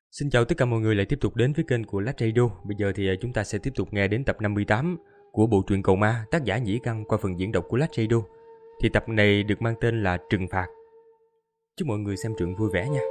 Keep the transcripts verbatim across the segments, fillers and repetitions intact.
Xin chào tất cả mọi người lại tiếp tục đến với kênh của Lách Radio. Bây giờ thì chúng ta sẽ tiếp tục nghe đến tập năm mươi tám của bộ truyện Cầu Ma, tác giả Nhĩ Căn qua phần diễn đọc của Lách Radio. Thì tập này được mang tên là Trừng Phạt. Chúc mọi người xem truyện vui vẻ nha.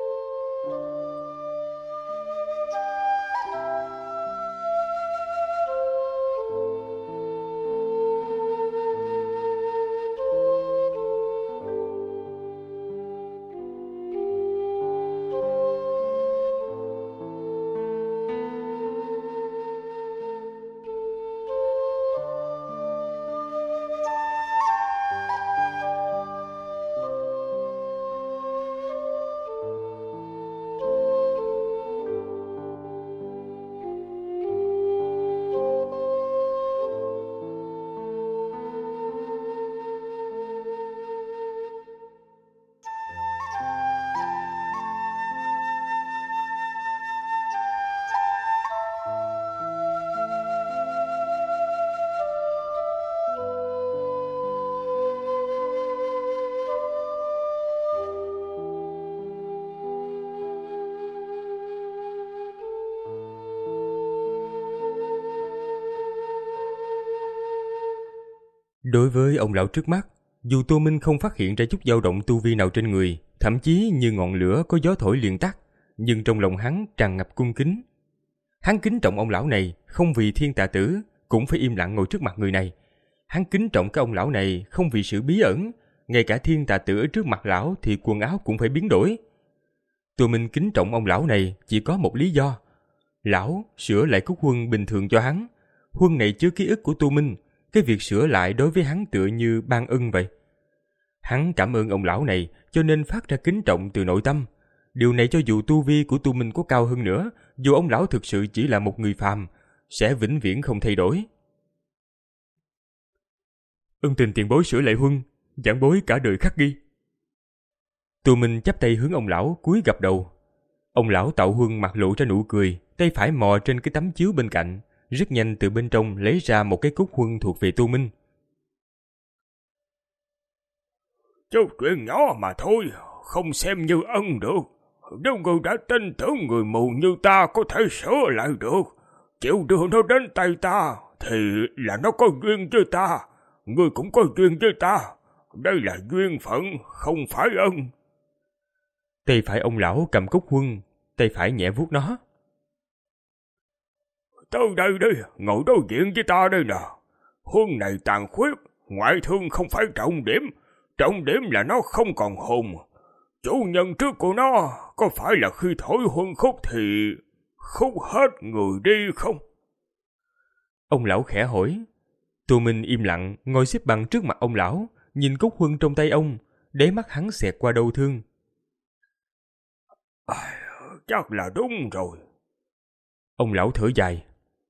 Đối với ông lão trước mắt, dù Tô Minh không phát hiện ra chút dao động tu vi nào trên người, thậm chí như ngọn lửa có gió thổi liền tắt, nhưng trong lòng hắn tràn ngập cung kính. Hắn kính trọng ông lão này không vì Thiên Tạ Tử, cũng phải im lặng ngồi trước mặt người này. Hắn kính trọng cái ông lão này không vì sự bí ẩn, ngay cả Thiên Tạ Tử ở trước mặt lão thì quần áo cũng phải biến đổi. Tô Minh kính trọng ông lão này chỉ có một lý do. Lão sửa lại cúc huân bình thường cho hắn. Huân này chứa ký ức của Tô Minh. Cái việc sửa lại đối với hắn tựa như ban ân vậy. Hắn cảm ơn ông lão này cho nên phát ra kính trọng từ nội tâm. Điều này cho dù tu vi của Tu Minh có cao hơn nữa, dù ông lão thực sự chỉ là một người phàm, sẽ vĩnh viễn không thay đổi. Ân tình tiền bối sửa lại huân, giảng bối cả đời khắc ghi. Tu Minh chắp tay hướng ông lão cúi gập đầu. Ông lão tạo huân mặt lộ ra nụ cười, tay phải mò trên cái tấm chiếu bên cạnh. Rất nhanh từ bên trong lấy ra một cái cúc huân thuộc về Tô Minh. Chút chuyện nhỏ mà thôi, không xem như ân được. Nếu người đã tin tưởng người mù như ta có thể sửa lại được, chịu đưa nó đến tay ta, thì là nó có duyên với ta, người cũng có duyên với ta. Đây là duyên phận, không phải ân. Tay phải ông lão cầm cúc huân, tay phải nhẹ vuốt nó. Tới đây đi, ngồi đối diện với ta đây nè. Huân này tàn khuyết, ngoại thương không phải trọng điểm. Trọng điểm là nó không còn hồn. Chủ nhân trước của nó có phải là khi thổi huân khúc thì khúc hết người đi không? Ông lão khẽ hỏi. Tô Minh im lặng ngồi xếp bằng trước mặt ông lão, nhìn cúc huân trong tay ông, đáy mắt hắn xẹt qua đau thương. À, chắc là đúng rồi. Ông lão thở dài.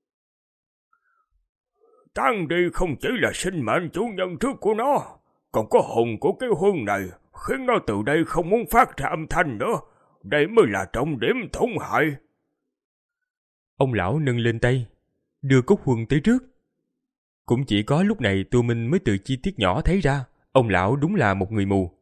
Tán đi không chỉ là sinh mệnh chủ nhân trước của nó, còn có hồn của cái huân này, khiến nó từ đây không muốn phát ra âm thanh nữa. Đây mới là trọng điểm tổn hại. Ông lão nâng lên tay, đưa cúc huân tới trước. Cũng chỉ có lúc này Tô Minh mới từ chi tiết nhỏ thấy ra, ông lão đúng là một người mù.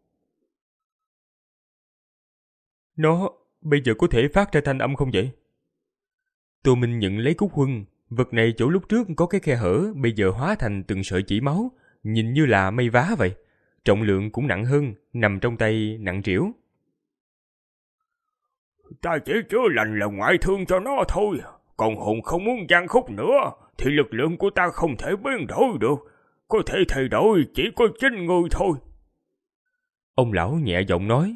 Nó bây giờ có thể phát ra thanh âm không vậy? Tô Minh nhận lấy cúc huân. Vật này chỗ lúc trước có cái khe hở, bây giờ hóa thành từng sợi chỉ máu, nhìn như là mây vá vậy. Trọng lượng cũng nặng hơn, nằm trong tay nặng trĩu. Ta chỉ chữa lành là ngoại thương cho nó thôi, còn hồn không muốn giăng khúc nữa, thì lực lượng của ta không thể biến đổi được, có thể thay đổi chỉ có chính người thôi. Ông lão nhẹ giọng nói.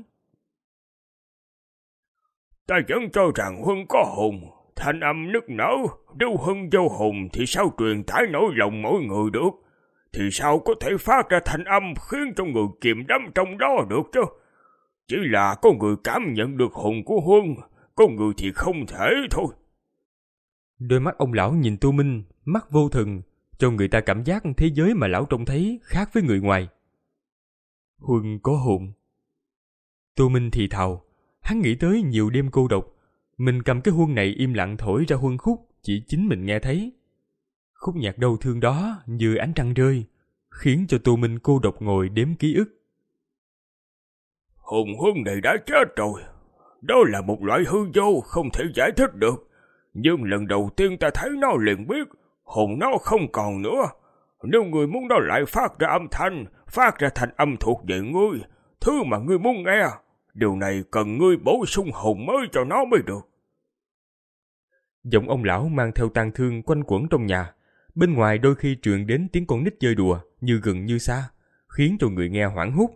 Ta vẫn cho rằng huân có hồn. Thanh âm nức nở, nếu huân vô hồn thì sao truyền tải nỗi lòng mỗi người được? Thì sao có thể phát ra thanh âm khiến cho người kìm đắm trong đó được chứ? Chỉ là có người cảm nhận được hồn của huân, có người thì không thể thôi. Đôi mắt ông lão nhìn Tô Minh, mắt vô thần, cho người ta cảm giác thế giới mà lão trông thấy khác với người ngoài. Huân có hồn. Tô Minh thì thào, hắn nghĩ tới nhiều đêm cô độc. Mình cầm cái huân này im lặng thổi ra huân khúc, chỉ chính mình nghe thấy. Khúc nhạc đau thương đó như ánh trăng rơi, khiến cho Tô Minh cô độc ngồi đếm ký ức. Hồn huân này đã chết rồi, Đó là một loại hư vô không thể giải thích được. Nhưng lần đầu tiên ta thấy nó liền biết hồn nó không còn nữa. Nếu ngươi muốn nó lại phát ra âm thanh, phát ra thành âm thuộc về ngươi, thứ mà ngươi muốn nghe, điều này cần ngươi bổ sung hồn mới cho nó mới được. Giọng ông lão mang theo tang thương quanh quẩn trong nhà. Bên ngoài đôi khi truyền đến tiếng con nít chơi đùa, như gần như xa, khiến cho người nghe hoảng hốt.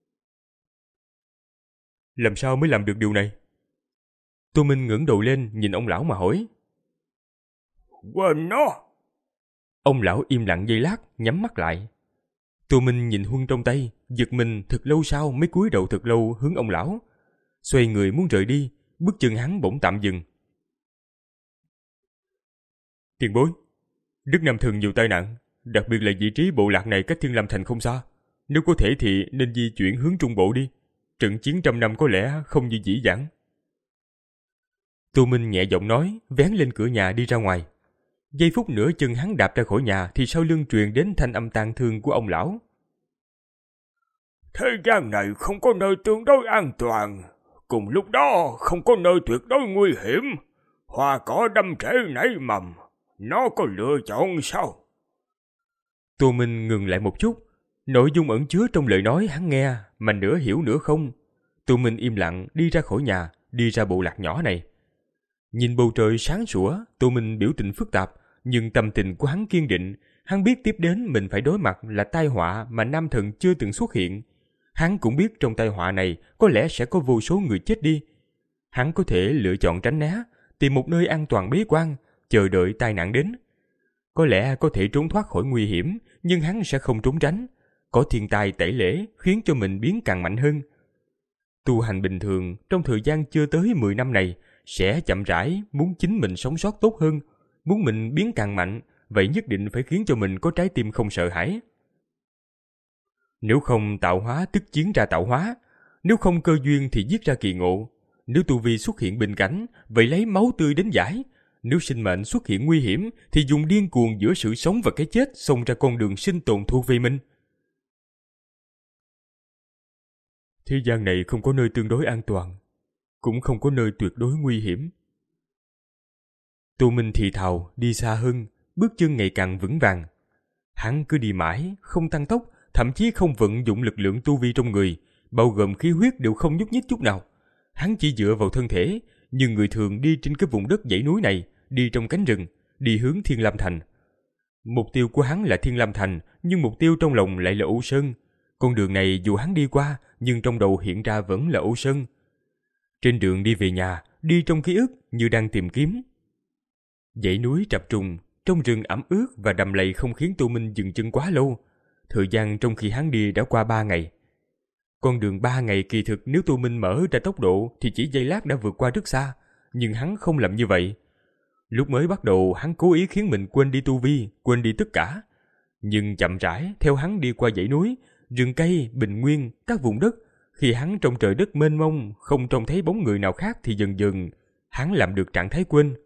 Làm sao mới làm được điều này? Tô Minh ngẩng đầu lên nhìn ông lão mà hỏi. Quên nó. Ông lão im lặng giây lát, nhắm mắt lại. Tô Minh nhìn huân trong tay, giật mình thật lâu sau mới cúi đầu thật lâu hướng ông lão. Xoay người muốn rời đi, bước chân hắn bỗng tạm dừng. Tiền bối, Đức Nam Thần nhiều tai nạn, đặc biệt là vị trí bộ lạc này cách Thiên Lam Thành không xa. Nếu có thể thì nên di chuyển hướng Trung Bộ đi. Trận chiến trăm năm có lẽ không như dĩ vãng. Tô Minh nhẹ giọng nói, vén lên cửa nhà đi ra ngoài. Giây phút nữa chân hắn đạp ra khỏi nhà thì sau lưng truyền đến thanh âm tang thương của ông lão. Thế gian này không có nơi tương đối an toàn, cùng lúc đó không có nơi tuyệt đối nguy hiểm. Hoa cỏ đâm rễ nảy mầm, nó có lựa chọn sao? Tô Minh ngừng lại một chút. Nội dung ẩn chứa trong lời nói hắn nghe, mà nửa hiểu nửa không. Tô Minh im lặng đi ra khỏi nhà, đi ra bộ lạc nhỏ này. Nhìn bầu trời sáng sủa, Tô Minh biểu tình phức tạp, nhưng tâm tình của hắn kiên định. Hắn biết tiếp đến mình phải đối mặt là tai họa mà Nam Thần chưa từng xuất hiện. Hắn cũng biết trong tai họa này có lẽ sẽ có vô số người chết đi. Hắn có thể lựa chọn tránh né, tìm một nơi an toàn bế quan, chờ đợi tai nạn đến. Có lẽ có thể trốn thoát khỏi nguy hiểm, nhưng hắn sẽ không trốn tránh. Có thiên tai tẩy lễ khiến cho mình biến càng mạnh hơn. Tu hành bình thường trong thời gian chưa tới mười năm này sẽ chậm rãi muốn chính mình sống sót tốt hơn, muốn mình biến càng mạnh, vậy nhất định phải khiến cho mình có trái tim không sợ hãi. Nếu không tạo hóa tức chiến ra tạo hóa, nếu không cơ duyên thì giết ra kỳ ngộ, nếu tu vi xuất hiện bình cảnh, vậy lấy máu tươi đến giải, nếu sinh mệnh xuất hiện nguy hiểm thì dùng điên cuồng giữa sự sống và cái chết xông ra con đường sinh tồn thuộc về mình. Thế gian này không có nơi tương đối an toàn, cũng không có nơi tuyệt đối nguy hiểm. Tô Minh thì thào đi xa hơn, bước chân ngày càng vững vàng. Hắn cứ đi mãi, không tăng tốc, thậm chí không vận dụng lực lượng tu vi trong người, bao gồm khí huyết đều không nhúc nhích chút nào. Hắn chỉ dựa vào thân thể, như người thường đi trên cái vùng đất dãy núi này, đi trong cánh rừng, đi hướng Thiên Lam Thành. Mục tiêu của hắn là Thiên Lam Thành, nhưng mục tiêu trong lòng lại là Ô Sơn. Con đường này dù hắn đi qua, nhưng trong đầu hiện ra vẫn là Ô Sơn. Trên đường đi về nhà, đi trong ký ức như đang tìm kiếm. Dãy núi trập trùng, trong rừng ẩm ướt và đầm lầy không khiến Tô Minh dừng chân quá lâu. Thời gian trong khi hắn đi đã qua ba ngày. Con đường ba ngày kỳ thực nếu Tô Minh mở ra tốc độ thì chỉ giây lát đã vượt qua rất xa, nhưng hắn không làm như vậy. Lúc mới bắt đầu hắn cố ý khiến mình quên đi tu vi, quên đi tất cả. Nhưng chậm rãi theo hắn đi qua dãy núi, rừng cây, bình nguyên, các vùng đất, khi hắn trong trời đất mênh mông không trông thấy bóng người nào khác thì dần dần hắn làm được trạng thái quên.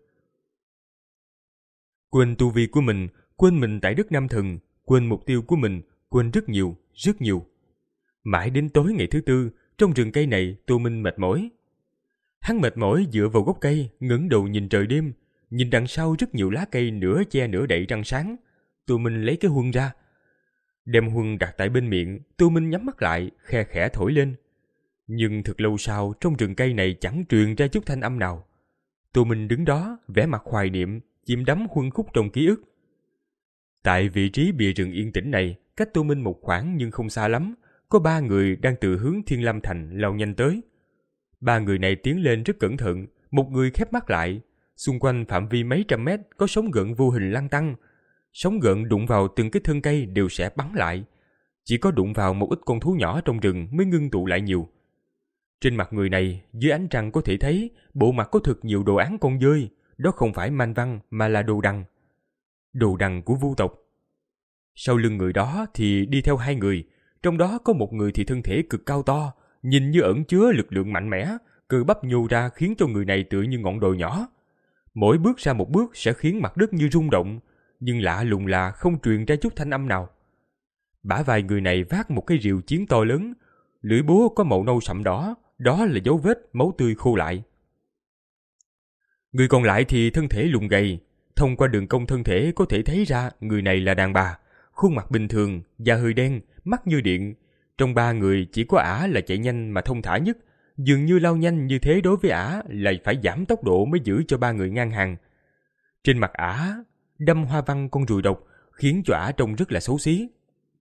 Quên tu vi của mình, quên mình tại đất Nam Thần, quên mục tiêu của mình, quên rất nhiều, rất nhiều. Mãi đến tối ngày thứ tư, trong rừng cây này Tô Minh mệt mỏi. Hắn mệt mỏi dựa vào gốc cây, ngẩng đầu nhìn trời đêm, nhìn đằng sau rất nhiều lá cây nửa che nửa đậy trăng sáng. Tô Minh lấy cái huân ra, đem huân đặt tại bên miệng. Tô Minh nhắm mắt lại, khe khẽ thổi lên. Nhưng thật lâu sau, trong rừng cây này chẳng truyền ra chút thanh âm nào. Tô Minh đứng đó, vẻ mặt hoài niệm, chìm đắm huân khúc trong ký ức. Tại vị trí bìa rừng yên tĩnh này, cách Tô Minh một khoảng nhưng không xa lắm, có ba người đang từ hướng Thiên Lam Thành lao nhanh tới. Ba người này tiến lên rất cẩn thận, một người khép mắt lại. Xung quanh phạm vi mấy trăm mét có sóng gợn vô hình lăn tăn. Sóng gợn đụng vào từng cái thân cây đều sẽ bắn lại. Chỉ có đụng vào một ít con thú nhỏ trong rừng mới ngưng tụ lại nhiều. Trên mặt người này, dưới ánh trăng có thể thấy bộ mặt có thực nhiều đồ án con dơi. Đó không phải manh văn mà là đồ đằng. Đồ đằng của vu tộc. Sau lưng người đó thì đi theo hai người. Trong đó có một người thì thân thể cực cao to, nhìn như ẩn chứa lực lượng mạnh mẽ, cơ bắp nhô ra khiến cho người này tựa như ngọn đồi nhỏ. Mỗi bước ra một bước sẽ khiến mặt đất như rung động, nhưng lạ lùng là không truyền ra chút thanh âm nào. Bả vai người này vác một cái rìu chiến to lớn, lưỡi búa có màu nâu sậm đỏ, đó là dấu vết máu tươi khô lại. Người còn lại thì thân thể lùn gầy, thông qua đường cong thân thể có thể thấy ra người này là đàn bà, khuôn mặt bình thường, da hơi đen, mắt như điện. Trong ba người chỉ có ả là chạy nhanh mà thông thả nhất, dường như lao nhanh như thế đối với ả là phải giảm tốc độ mới giữ cho ba người ngang hàng. Trên mặt ả đâm hoa văn con ruồi độc, khiến cho ả trông rất là xấu xí.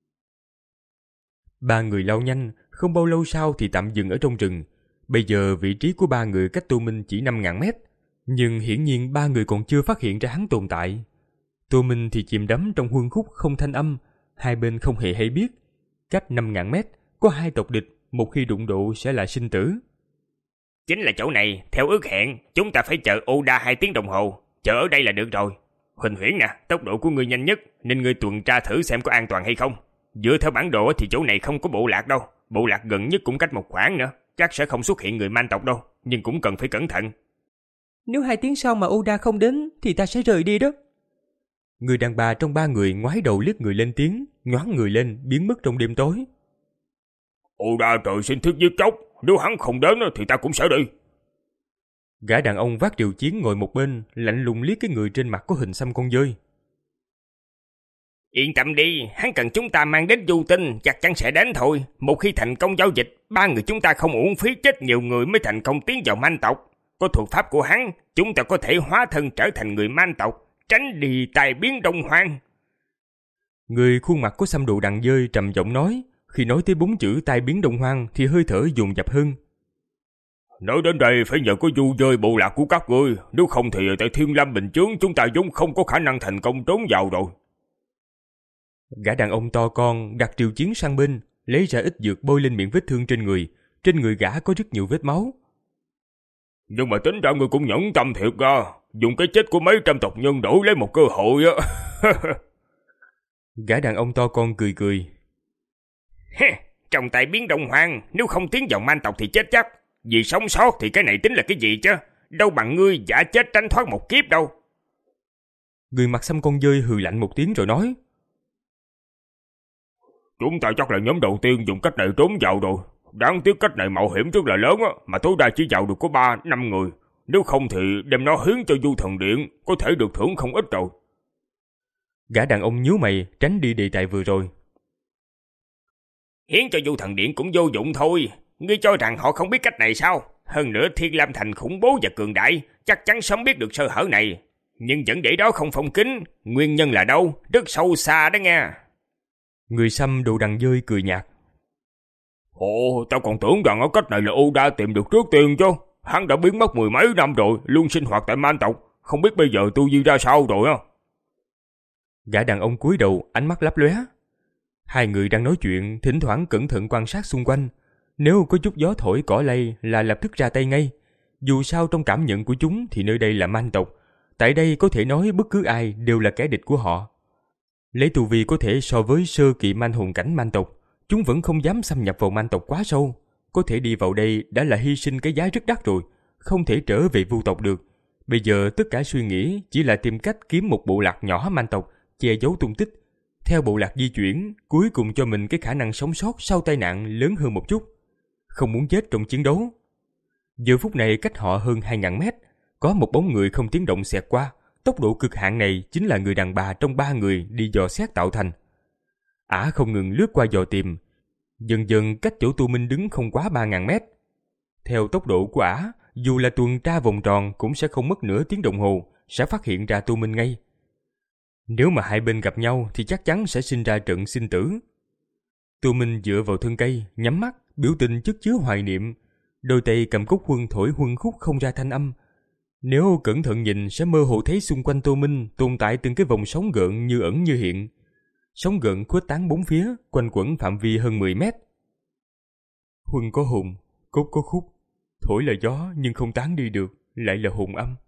Ba người lao nhanh, không bao lâu sau thì tạm dừng ở trong rừng. Bây giờ vị trí của ba người cách Tô Minh chỉ năm ngàn mét, nhưng hiển nhiên ba người còn chưa phát hiện ra hắn tồn tại. Tô Minh thì chìm đắm trong huân khúc không thanh âm, hai bên không hề hay biết. Cách năm ngàn mét, có hai tộc địch, một khi đụng độ sẽ là sinh tử. Chính là chỗ này, theo ước hẹn, chúng ta phải chờ Oda hai tiếng đồng hồ. Chờ ở đây là được rồi. Huỳnh Huyễn nè, tốc độ của ngươi nhanh nhất, nên ngươi tuần tra thử xem có an toàn hay không. Dựa theo bản đồ thì chỗ này không có bộ lạc đâu. Bộ lạc gần nhất cũng cách một khoảng nữa, chắc sẽ không xuất hiện người man tộc đâu, nhưng cũng cần phải cẩn thận. Nếu hai tiếng sau mà Oda không đến thì ta sẽ rời đi đó. Người đàn bà trong ba người ngoái đầu liếc người lên tiếng, nhoáng người lên biến mất trong đêm tối. Oda trời sinh thức giết chóc, nếu hắn không đến thì ta cũng sẽ đi. Gã đàn ông vác rìu chiến ngồi một bên, lạnh lùng liếc cái người trên mặt có hình xăm con dơi. Yên tâm đi, hắn cần chúng ta mang đến du tinh, chắc chắn sẽ đến thôi. Một khi thành công giao dịch, ba người chúng ta không uổng phí chết nhiều người mới thành công tiến vào man tộc. Có thuật pháp của hắn, chúng ta có thể hóa thân trở thành người man tộc, tránh đi tai biến đông hoang. Người khuôn mặt có xăm đồ đằng dơi trầm giọng nói, khi nói tới bốn chữ tai biến đông hoang thì hơi thở dồn dập hơn. Nói đến đây phải nhờ có du dơi bộ lạc của các ngươi, nếu không thì tại Thiên Lam Bình Chướng chúng ta vốn không có khả năng thành công trốn vào rồi. Gã đàn ông to con đặt rìu chiến sang bên, lấy ra ít dược bôi lên miệng vết thương trên người. Trên người gã có rất nhiều vết máu. Nhưng mà tính ra ngươi cũng nhẫn tâm thiệt ra, dùng cái chết của mấy trăm tộc nhân đổi lấy một cơ hội á. Gã đàn ông to con cười cười. Trong tay biến đông hoang, nếu không tiến vào man tộc thì chết chắc. Vì sống sót thì cái này tính là cái gì chứ? Đâu bằng ngươi giả chết tránh thoát một kiếp đâu. Người mặt xăm con dơi hừ lạnh một tiếng rồi nói. Chúng ta chắc là nhóm đầu tiên dùng cách này trốn vào rồi. Đáng tiếc cách này mạo hiểm rất là lớn á, mà tối đa chỉ vào được có ba năm người. Nếu không thì đem nó hiến cho Du Thần Điện, có thể được thưởng không ít rồi. Gã đàn ông nhíu mày tránh đi đề tài vừa rồi. Hiến cho Du Thần Điện cũng vô dụng thôi. Ngươi cho rằng họ không biết cách này sao? Hơn nữa Thiên Lam Thành khủng bố và cường đại, chắc chắn sớm biết được sơ hở này. Nhưng vẫn để đó không phong kín. Nguyên nhân là đâu? Rất sâu xa đó nghe. Người xăm đồ đằng dơi cười nhạt. Ồ, tao còn tưởng rằng ở cách này là Oda tìm được trước tiên chứ. Hắn đã biến mất mười mấy năm rồi, luôn sinh hoạt tại man tộc. Không biết bây giờ tu vi ra sao rồi á. Gã đàn ông cúi đầu, ánh mắt lấp lóe. Hai người đang nói chuyện, thỉnh thoảng cẩn thận quan sát xung quanh. Nếu có chút gió thổi cỏ lay là lập tức ra tay ngay. Dù sao trong cảm nhận của chúng thì nơi đây là man tộc. Tại đây có thể nói bất cứ ai đều là kẻ địch của họ. Lấy tu vi có thể so với sơ kỳ man hồn cảnh man tộc, chúng vẫn không dám xâm nhập vào man tộc quá sâu. Có thể đi vào đây đã là hy sinh cái giá rất đắt rồi, không thể trở về vu tộc được. Bây giờ tất cả suy nghĩ chỉ là tìm cách kiếm một bộ lạc nhỏ man tộc, che giấu tung tích. Theo bộ lạc di chuyển, cuối cùng cho mình cái khả năng sống sót sau tai nạn lớn hơn một chút. Không muốn chết trong chiến đấu. Giờ phút này cách họ hơn hai ngàn mét, có một bóng người không tiếng động xẹt qua. Tốc độ cực hạn này chính là người đàn bà trong ba người đi dò xét tạo thành. Ả không ngừng lướt qua dò tìm, dần dần cách chỗ Tô Minh đứng không quá ba ngàn mét. Theo tốc độ của Ả, dù là tuần tra vòng tròn cũng sẽ không mất nửa tiếng đồng hồ, sẽ phát hiện ra Tô Minh ngay. Nếu mà hai bên gặp nhau thì chắc chắn sẽ sinh ra trận sinh tử. Tô Minh dựa vào thân cây, nhắm mắt, biểu tình chất chứa hoài niệm. Đôi tay cầm cúc huân thổi huân khúc không ra thanh âm. Nếu cẩn thận nhìn sẽ mơ hồ thấy xung quanh Tô Minh tồn tại từng cái vòng sóng gợn như ẩn như hiện. Sóng gợn khuếch tán bốn phía, quanh quẩn phạm vi hơn mười mét. Huân có hồn, cốt có khúc, thổi là gió nhưng không tán đi được, lại là hồn âm.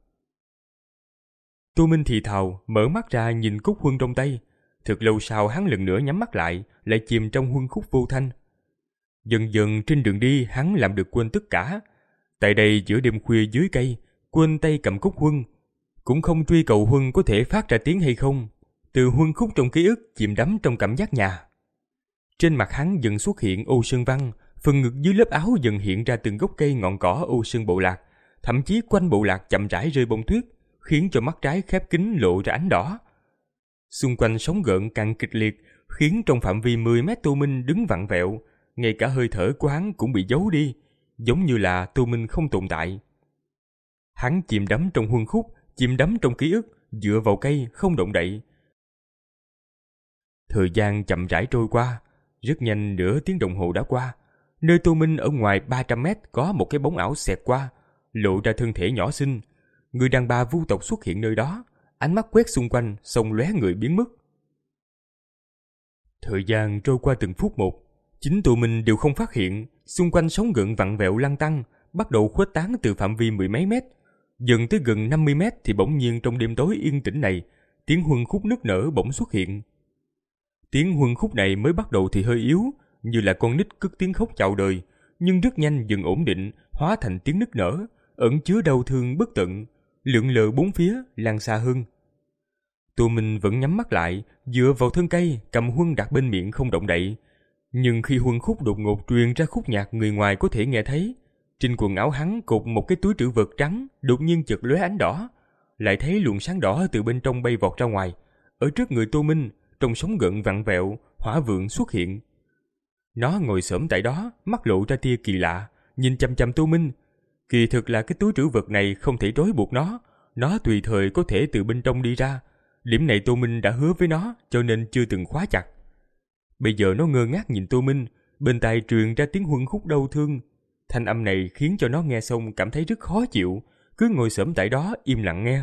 Tô Minh thì thào, mở mắt ra nhìn cúc huân trong tay. Thật lâu sau hắn lần nữa nhắm mắt lại, lại chìm trong huân khúc vô thanh. Dần dần trên đường đi hắn làm được quên tất cả. Tại đây giữa đêm khuya dưới cây, quên tay cầm cúc huân, cũng không truy cầu huân có thể phát ra tiếng hay không. Từ huân khúc trong ký ức chìm đắm trong cảm giác nhà. Trên mặt hắn dần xuất hiện ô sơn văn, phần ngực dưới lớp áo dần hiện ra từng gốc cây ngọn cỏ ô sương bộ lạc, thậm chí quanh bộ lạc chậm rãi rơi bông tuyết, khiến cho mắt trái khép kín lộ ra ánh đỏ. Xung quanh sóng gợn càng kịch liệt, khiến trong phạm vi mười mét Tô Minh đứng vặn vẹo, ngay cả hơi thở của hắn cũng bị giấu đi, giống như là Tô Minh không tồn tại. Hắn chìm đắm trong huân khúc, chìm đắm trong ký ức, dựa vào cây không động đậy. Thời gian chậm rãi trôi qua, rất nhanh nửa tiếng đồng hồ đã qua. Nơi Tô Minh ở ngoài ba trăm mét có một cái bóng ảo xẹt qua, lộ ra thân thể nhỏ xinh. Người đàn bà vu tộc xuất hiện nơi đó, ánh mắt quét xung quanh, xong lóe người biến mất. Thời gian trôi qua từng phút một, chính Tô Minh đều không phát hiện, xung quanh sóng gợn vặn vẹo lăn tăn, bắt đầu khuếch tán từ phạm vi mười mấy mét. Dần tới gần năm mươi mét thì bỗng nhiên trong đêm tối yên tĩnh này, tiếng huân khúc nức nở bỗng xuất hiện. Tiếng huân khúc này mới bắt đầu thì hơi yếu, như là con nít cất tiếng khóc chào đời, nhưng rất nhanh dần ổn định, hóa thành tiếng nức nở, ẩn chứa đau thương bất tận, lượn lờ bốn phía, lan xa hơn. Tô Minh vẫn nhắm mắt lại, dựa vào thân cây, cầm huân đặt bên miệng không động đậy. Nhưng khi huân khúc đột ngột truyền ra khúc nhạc người ngoài có thể nghe thấy, trên quần áo hắn cột một cái túi trữ vật trắng, đột nhiên chợt lóe ánh đỏ, lại thấy luồng sáng đỏ từ bên trong bay vọt ra ngoài. Ở trước người Tô Minh, trong sóng gợn vặn vẹo, hỏa vượng xuất hiện. Nó ngồi xổm tại đó, mắt lộ ra tia kỳ lạ, nhìn chằm chằm Tô Minh. Kỳ thực là cái túi trữ vật này không thể trói buộc nó, nó tùy thời có thể từ bên trong đi ra. Điểm này Tô Minh đã hứa với nó, cho nên chưa từng khóa chặt. Bây giờ nó ngơ ngác nhìn Tô Minh, bên tai truyền ra tiếng huân khúc đau thương. Thanh âm này khiến cho nó nghe xong cảm thấy rất khó chịu, cứ ngồi xổm tại đó im lặng nghe.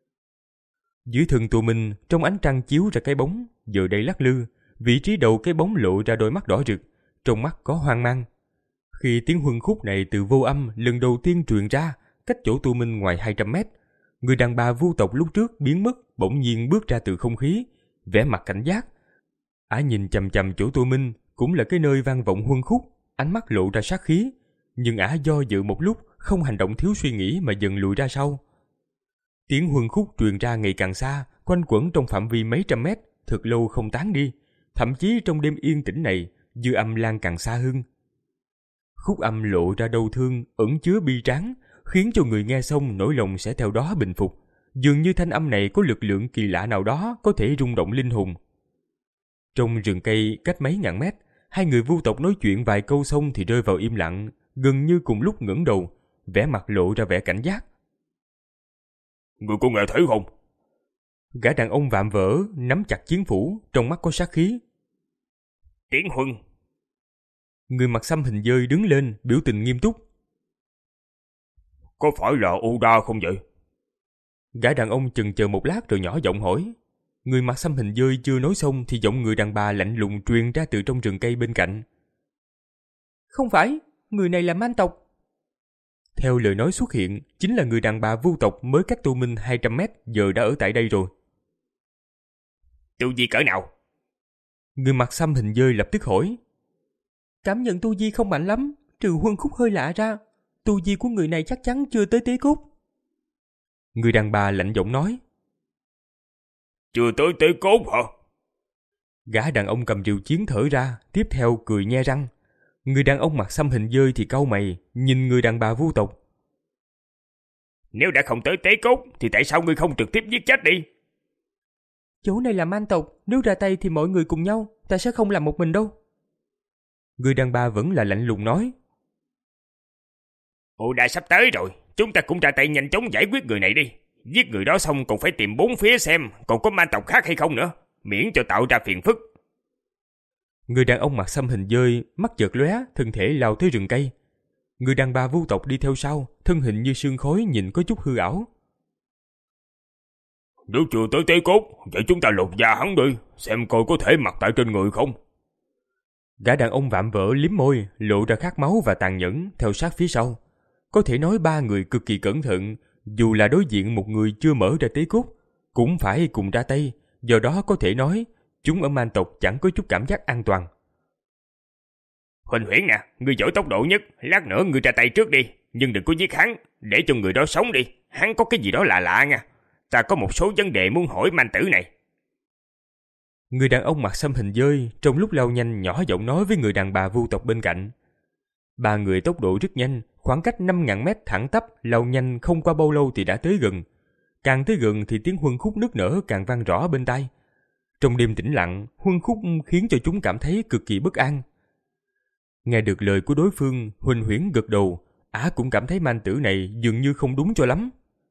Dưới thân Tô Minh, trong ánh trăng chiếu ra cái bóng, giờ đây lắc lư, vị trí đầu cái bóng lộ ra đôi mắt đỏ rực, trong mắt có hoang mang. Khi tiếng huân khúc này từ vô âm lần đầu tiên truyền ra, cách chỗ Tô Minh ngoài hai trăm mét, người đàn bà vu tộc lúc trước biến mất bỗng nhiên bước ra từ không khí, vẻ mặt cảnh giác. Ả nhìn chằm chằm chỗ Tô Minh, cũng là cái nơi vang vọng huân khúc, ánh mắt lộ ra sát khí. Nhưng Ả do dự một lúc, không hành động thiếu suy nghĩ mà dần lùi ra sau. Tiếng huân khúc truyền ra ngày càng xa, quanh quẩn trong phạm vi mấy trăm mét, thật lâu không tán đi. Thậm chí trong đêm yên tĩnh này, dư âm lan càng xa hơn. Khúc âm lộ ra đau thương, ẩn chứa bi tráng, khiến cho người nghe xong nỗi lòng sẽ theo đó bình phục. Dường như thanh âm này có lực lượng kỳ lạ nào đó có thể rung động linh hồn. Trong rừng cây cách mấy ngàn mét, hai người vu tộc nói chuyện vài câu xong thì rơi vào im lặng, gần như cùng lúc ngẩng đầu, vẻ mặt lộ ra vẻ cảnh giác. Người có nghe thấy không? Gã đàn ông vạm vỡ, nắm chặt chiến phủ, trong mắt có sát khí. Tiếng huân. Người mặc xăm hình dơi đứng lên, biểu tình nghiêm túc. Có phải là Oda không vậy? Gã đàn ông chần chờ một lát rồi nhỏ giọng hỏi. Người mặc xăm hình dơi chưa nói xong thì giọng người đàn bà lạnh lùng truyền ra từ trong rừng cây bên cạnh. Không phải, người này là man tộc. Theo lời nói xuất hiện, chính là người đàn bà vu tộc mới cách Tô Minh hai trăm mét, giờ đã ở tại đây rồi. Tu vi cỡ nào? Người mặc xăm hình dơi lập tức hỏi. Cảm nhận tu vi không mạnh lắm, trừ huân khúc hơi lạ ra. Tu vi của người này chắc chắn chưa tới tế cốt. Người đàn bà lạnh giọng nói. Chưa tới tế cốt hả? Gã đàn ông cầm rìu chiến thở ra, tiếp theo cười nhe răng. Người đàn ông mặc xăm hình dơi thì cau mày, nhìn người đàn bà vu tộc. Nếu đã không tới tế cốt, thì tại sao ngươi không trực tiếp giết chết đi? Chỗ này là man tộc, nếu ra tay thì mọi người cùng nhau, ta sẽ không làm một mình đâu. Người đàn bà vẫn là lạnh lùng nói. Ồ, đã sắp tới rồi, chúng ta cũng ra tay nhanh chóng giải quyết người này đi. Giết người đó xong còn phải tìm bốn phía xem còn có man tộc khác hay không nữa, miễn cho tạo ra phiền phức. Người đàn ông mặc xăm hình dơi, mắt chợt lóe, thân thể lao tới rừng cây. Người đàn bà vu tộc đi theo sau, thân hình như sương khói nhìn có chút hư ảo. Nếu chưa tới tế cốt, vậy chúng ta lột da hắn đi, xem coi có thể mặc tại trên người không. Gã đàn ông vạm vỡ liếm môi, lộ ra khát máu và tàn nhẫn theo sát phía sau. Có thể nói ba người cực kỳ cẩn thận, dù là đối diện một người chưa mở ra tế cốt, cũng phải cùng ra tay, do đó có thể nói chúng ở man tộc chẳng có chút cảm giác an toàn. Huỳnh Huyễn nè, ngươi giỏi tốc độ nhất, lát nữa ngươi ra tay trước đi, nhưng đừng có giết hắn, để cho người đó sống đi, hắn có cái gì đó lạ lạ nha. Ta có một số vấn đề muốn hỏi man tử này. Người đàn ông mặc xăm hình dơi trong lúc lao nhanh nhỏ giọng nói với người đàn bà vu tộc bên cạnh. Ba người tốc độ rất nhanh, khoảng cách năm ngàn mét thẳng tắp, lao nhanh không qua bao lâu thì đã tới gần. Càng tới gần thì tiếng huân khúc nức nở càng vang rõ bên tai. Trong đêm tĩnh lặng, huân khúc khiến cho chúng cảm thấy cực kỳ bất an. Nghe được lời của đối phương, Huỳnh Huyễn gật đầu, ả cũng cảm thấy man tử này dường như không đúng cho lắm.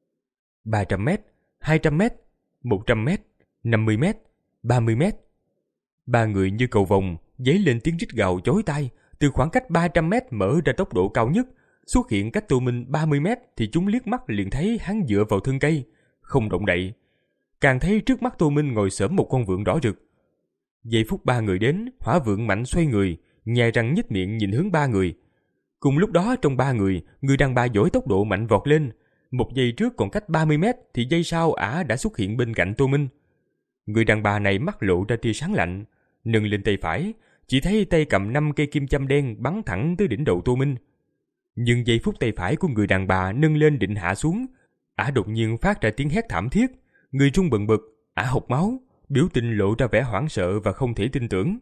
ba trăm mét, hai trăm mét, một trăm mét, năm mươi mét, ba mươi mét. Ba người như cầu vồng, dấy lên tiếng rít gào chói tai, từ khoảng cách ba trăm mét mở ra tốc độ cao nhất, xuất hiện cách Tô Minh ba mươi mét thì chúng liếc mắt liền thấy hắn dựa vào thân cây, không động đậy. Càng thấy trước mắt Tô Minh ngồi xổm một con vượn đỏ rực. Giây phút ba người đến, hỏa vượn mạnh xoay người, nhè răng nhếch miệng nhìn hướng ba người. Cùng lúc đó trong ba người, người đàn bà dỗi tốc độ mạnh vọt lên. Một giây trước còn cách ba mươi mét thì giây sau ả đã xuất hiện bên cạnh Tô Minh. Người đàn bà này mắt lộ ra tia sáng lạnh, nâng lên tay phải, chỉ thấy tay cầm năm cây kim châm đen bắn thẳng tới đỉnh đầu Tô Minh. Nhưng giây phút tay phải của người đàn bà nâng lên định hạ xuống, ả đột nhiên phát ra tiếng hét thảm thiết, người run bần bật, ả hộc máu, biểu tình lộ ra vẻ hoảng sợ và không thể tin tưởng.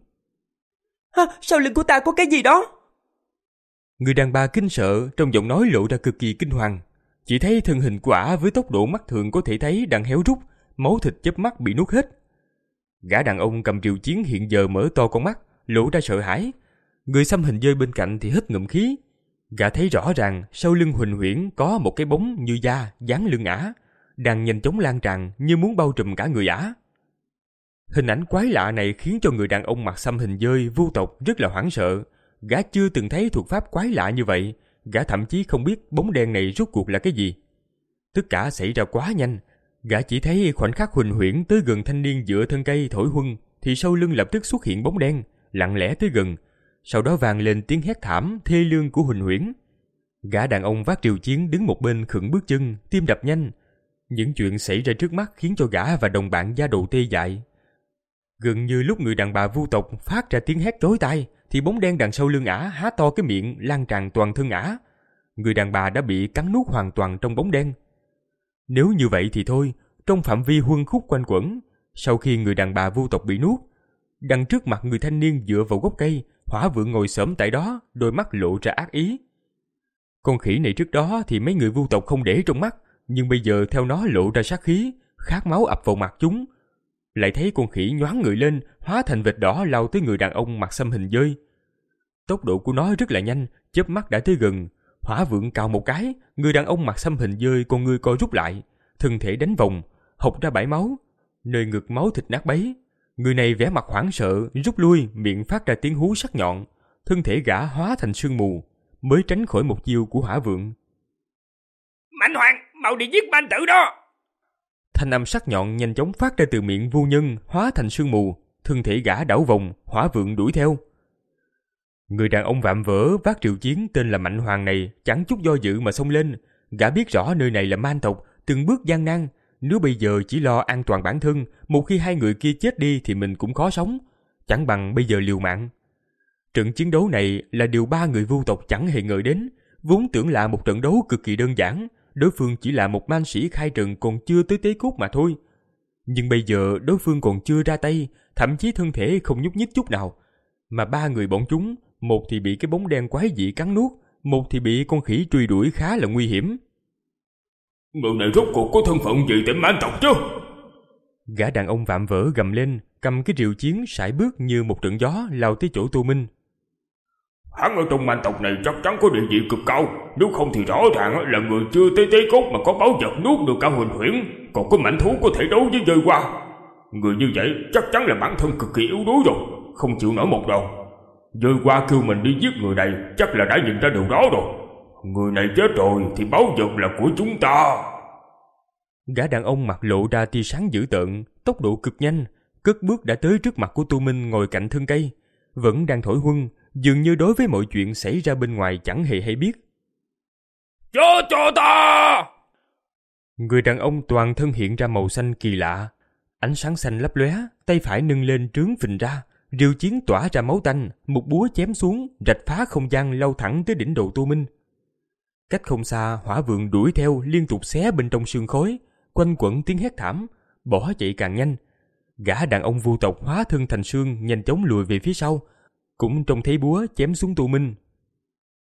À, sau lưng của ta có cái gì đó? Người đàn bà kinh sợ, trong giọng nói lộ ra cực kỳ kinh hoàng. Chỉ thấy thân hình của ả với tốc độ mắt thường có thể thấy đang héo rút, máu thịt chớp mắt bị nuốt hết. Gã đàn ông cầm rìu chiến hiện giờ mở to con mắt, lộ ra sợ hãi. Người xăm hình dơi bên cạnh thì hít ngụm khí. Gã thấy rõ ràng sau lưng Huỳnh Huyễn có một cái bóng như da dán lưng ả, đang nhanh chóng lan tràn như muốn bao trùm cả người ả. Hình ảnh quái lạ này khiến cho người đàn ông mặc xăm hình dơi vu tộc rất là hoảng sợ. Gã chưa từng thấy thuật pháp quái lạ như vậy, gã thậm chí không biết bóng đen này rốt cuộc là cái gì. Tất cả xảy ra quá nhanh, gã chỉ thấy khoảnh khắc Huỳnh Huyễn tới gần thanh niên dựa thân cây thổi huân, thì sau lưng lập tức xuất hiện bóng đen, lặng lẽ tới gần. Sau đó vang lên tiếng hét thảm thê lương của Huỳnh Huyễn. Gã đàn ông vác rìu chiến đứng một bên khựng bước chân, tim đập nhanh. Những chuyện xảy ra trước mắt khiến cho gã và đồng bạn da đầu tê dại. Gần như lúc người đàn bà vu tộc phát ra tiếng hét chói tai, thì bóng đen đằng sau lưng ả há to cái miệng lan tràn toàn thân ả. Người đàn bà đã bị cắn nuốt hoàn toàn trong bóng đen. Nếu như vậy thì thôi, trong phạm vi huân khúc quanh quẩn, sau khi người đàn bà vu tộc bị nuốt, đằng trước mặt người thanh niên dựa vào gốc cây, hỏa vượng ngồi xổm tại đó, đôi mắt lộ ra ác ý. Con khỉ này trước đó thì mấy người vu tộc không để trong mắt, nhưng bây giờ theo nó lộ ra sát khí, khát máu ập vào mặt chúng. Lại thấy con khỉ nhoáng người lên, hóa thành vệt đỏ lao tới người đàn ông mặc xăm hình dơi. Tốc độ của nó rất là nhanh, chớp mắt đã tới gần. Hỏa vượng cào một cái, người đàn ông mặc xăm hình dơi con ngươi co rút lại, thân thể đánh vòng, hộc ra bãi máu, nơi ngực máu thịt nát bấy. Người này vẻ mặt hoảng sợ, rút lui, miệng phát ra tiếng hú sắc nhọn, thân thể gã hóa thành sương mù, mới tránh khỏi một chiêu của hỏa vượng. Mạnh Hoàng, mau đi giết man tử đó! Thanh âm sắc nhọn nhanh chóng phát ra từ miệng vô nhân, hóa thành sương mù, thân thể gã đảo vòng, hỏa vượng đuổi theo. Người đàn ông vạm vỡ vác rìu chiến tên là Mạnh Hoàng này chẳng chút do dự mà xông lên. Gã biết rõ nơi này là man tộc, từng bước gian nan, nếu bây giờ chỉ lo an toàn bản thân, một khi hai người kia chết đi thì mình cũng khó sống, chẳng bằng bây giờ liều mạng. Trận chiến đấu này là điều ba người vu tộc chẳng hề ngờ đến, vốn tưởng là một trận đấu cực kỳ đơn giản, đối phương chỉ là một man sĩ khai trần còn chưa tới tế cốt mà thôi. Nhưng bây giờ đối phương còn chưa ra tay, thậm chí thân thể không nhúc nhích chút nào, mà ba người bọn chúng, một thì bị cái bóng đen quái dị cắn nuốt, một thì bị con khỉ truy đuổi khá là nguy hiểm. Người này rốt cuộc có thân phận gì tại man tộc chứ? Gã đàn ông vạm vỡ gầm lên, cầm cái rìu chiến sải bước như một trận gió lao tới chỗ Tô Minh. Hắn ở trong man tộc này chắc chắn có địa vị cực cao, nếu không thì rõ ràng là người chưa tới tế cốt mà có báu vật nuốt được cả Huỳnh Huyễn, còn có mãnh thú có thể đấu với dơi qua. Người như vậy chắc chắn là bản thân cực kỳ yếu đuối rồi, không chịu nổi một đòn. Dơi qua kêu mình đi giết người này chắc là đã nhìn ra điều đó rồi. Người này chết rồi thì báu vật là của chúng ta. Gã đàn ông mặt lộ ra tia sáng dữ tợn, tốc độ cực nhanh, cất bước đã tới trước mặt của Tô Minh ngồi cạnh thân cây, vẫn đang thổi huân, dường như đối với mọi chuyện xảy ra bên ngoài chẳng hề hay biết. Chết cho ta! Người đàn ông toàn thân hiện ra màu xanh kỳ lạ, ánh sáng xanh lấp lóe, tay phải nâng lên trướng phình ra, rìu chiến tỏa ra máu tanh, một búa chém xuống, rạch phá không gian lao thẳng tới đỉnh đầu Tô Minh. Cách không xa, hỏa vượng đuổi theo liên tục xé bên trong sương khói, quanh quẩn tiếng hét thảm, bỏ chạy càng nhanh. Gã đàn ông vu tộc hóa thân thành sương nhanh chóng lùi về phía sau, cũng trông thấy búa chém xuống Tô Minh.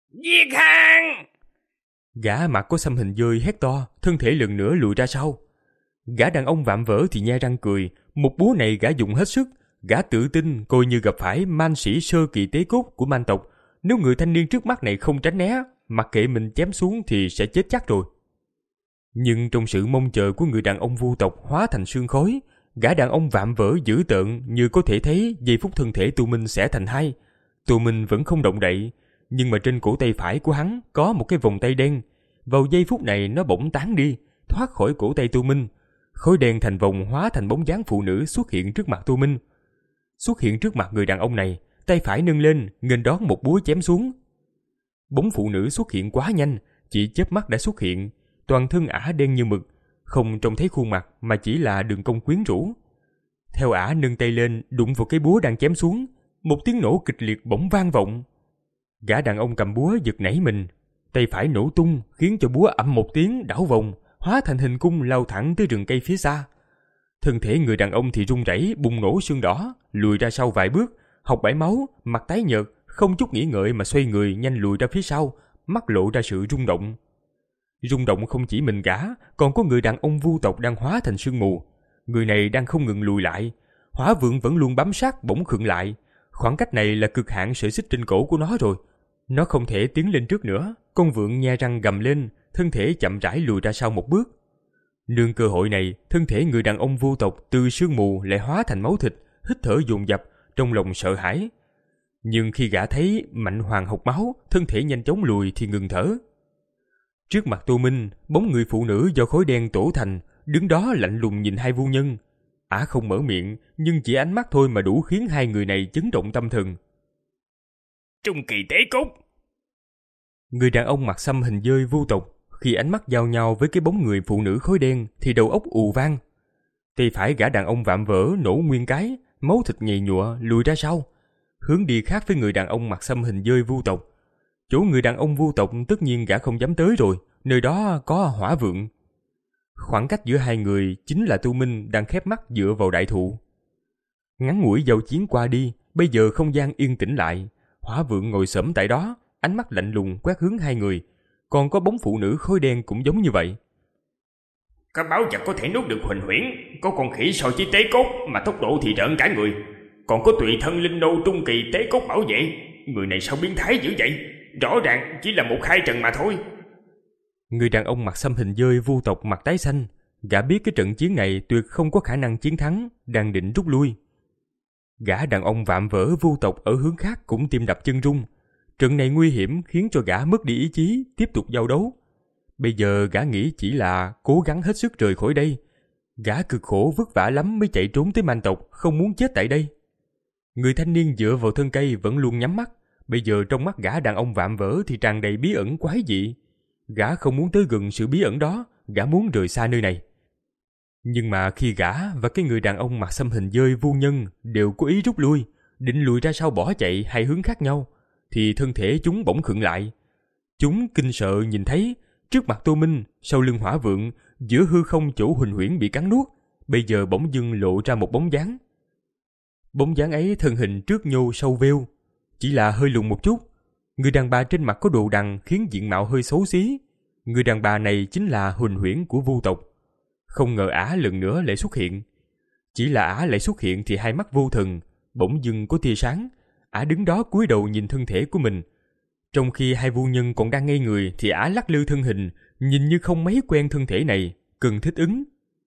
Giết hắn! Gã mặt có xăm hình dơi hét to, thân thể lần nữa lùi ra sau. Gã đàn ông vạm vỡ thì nhe răng cười, một búa này gã dùng hết sức. Gã tự tin coi như gặp phải man sĩ sơ kỳ tế cốt của man tộc. Nếu người thanh niên trước mắt này không tránh né, mặc kệ mình chém xuống thì sẽ chết chắc rồi. Nhưng trong sự mong chờ của người đàn ông vu tộc hóa thành sương khói, gã đàn ông vạm vỡ dữ tợn như có thể thấy giây phút thân thể Tô Minh sẽ thành hai. Tô Minh vẫn không động đậy, nhưng mà trên cổ tay phải của hắn có một cái vòng tay đen. Vào giây phút này nó bỗng tán đi, thoát khỏi cổ tay Tô Minh. Khối đen thành vòng hóa thành bóng dáng phụ nữ xuất hiện trước mặt Tô Minh. Xuất hiện trước mặt người đàn ông này, tay phải nâng lên, nghênh đón một búa chém xuống. Bóng phụ nữ xuất hiện quá nhanh, chỉ chớp mắt đã xuất hiện. Toàn thân ả đen như mực, không trông thấy khuôn mặt mà chỉ là đường cong quyến rũ. Theo ả nâng tay lên đụng vào cái búa đang chém xuống, một tiếng nổ kịch liệt bỗng vang vọng. Gã đàn ông cầm búa giật nảy mình, tay phải nổ tung khiến cho búa ầm một tiếng đảo vòng, hóa thành hình cung lao thẳng tới rừng cây phía xa. Thân thể người đàn ông thì run rẩy, bùng nổ sương đỏ, lùi ra sau vài bước, học bãi máu, mặt tái nhợt, không chút nghĩ ngợi mà xoay người nhanh lùi ra phía sau, mắt lộ ra sự rung động. Rung động không chỉ mình gã, còn có người đàn ông vu tộc đang hóa thành sương mù. Người này đang không ngừng lùi lại, hỏa vượng vẫn luôn bám sát bỗng khựng lại. Khoảng cách này là cực hạn sợi xích trên cổ của nó rồi. Nó không thể tiến lên trước nữa, con vượng nhe răng gầm lên, thân thể chậm rãi lùi ra sau một bước. Nương cơ hội này, thân thể người đàn ông vu tộc từ sương mù lại hóa thành máu thịt, hít thở dồn dập, trong lòng sợ hãi. Nhưng khi gã thấy Mạnh Hoàng hộc máu, thân thể nhanh chóng lùi thì ngừng thở. Trước mặt Tô Minh, bóng người phụ nữ do khối đen tổ thành, đứng đó lạnh lùng nhìn hai vu nhân. Ả không mở miệng, nhưng chỉ ánh mắt thôi mà đủ khiến hai người này chấn động tâm thần. Trung kỳ tế cốt! Người đàn ông mặt xăm hình dơi vu tộc, khi ánh mắt giao nhau với cái bóng người phụ nữ khối đen thì đầu óc ù vang. Tay phải gã đàn ông vạm vỡ nổ nguyên cái, máu thịt nhầy nhụa lùi ra sau, hướng đi khác với người đàn ông mặt xăm hình dơi vu tộc. Chỗ người đàn ông vu tộc tất nhiên gã không dám tới rồi, nơi đó có hỏa vượng. Khoảng cách giữa hai người chính là Tô Minh đang khép mắt dựa vào đại thụ. Ngắn ngủi giao chiến qua đi, bây giờ không gian yên tĩnh lại. Hỏa vượng ngồi xổm tại đó, ánh mắt lạnh lùng quét hướng hai người. Còn có bóng phụ nữ khối đen cũng giống như vậy. Có báo vật có thể nuốt được huỳnh huyễn, có con khỉ soi với tế cốt mà tốc độ thì rợn cả người. Còn có tùy thân linh nô trung kỳ tế cốt bảo vệ. Người này sao biến thái dữ vậy? Rõ ràng chỉ là một khai trần mà thôi. Người đàn ông mặt xăm hình dơi vu tộc mặt tái xanh, gã biết cái trận chiến này tuyệt không có khả năng chiến thắng, đang định rút lui. Gã đàn ông vạm vỡ vu tộc ở hướng khác cũng tim đập chân rung. Trận này nguy hiểm khiến cho gã mất đi ý chí tiếp tục giao đấu. Bây giờ gã nghĩ chỉ là cố gắng hết sức rời khỏi đây. Gã cực khổ vất vả lắm mới chạy trốn tới man tộc, không muốn chết tại đây. Người thanh niên dựa vào thân cây vẫn luôn nhắm mắt. Bây giờ trong mắt gã đàn ông vạm vỡ thì tràn đầy bí ẩn quái dị. Gã không muốn tới gần sự bí ẩn đó, gã muốn rời xa nơi này. Nhưng mà khi gã và cái người đàn ông mặt xăm hình dơi vu nhân đều cố ý rút lui, định lùi ra sau bỏ chạy hai hướng khác nhau, thì thân thể chúng bỗng khựng lại. Chúng kinh sợ nhìn thấy, trước mặt Tô Minh, sau lưng hỏa vượng, giữa hư không chỗ huỳnh huyễn bị cắn nuốt, bây giờ bỗng dưng lộ ra một bóng dáng. Bóng dáng ấy thân hình trước nhô sâu vêu, chỉ là hơi lùn một chút. Người đàn bà trên mặt có đồ đằng khiến diện mạo hơi xấu xí. Người đàn bà này chính là huỳnh huyễn của vu tộc. Không ngờ ả lần nữa lại xuất hiện. Chỉ là ả lại xuất hiện thì hai mắt vô thần, bỗng dưng có tia sáng. Ả đứng đó cúi đầu nhìn thân thể của mình. Trong khi hai vu nhân còn đang ngây người thì ả lắc lư thân hình, nhìn như không mấy quen thân thể này, cần thích ứng.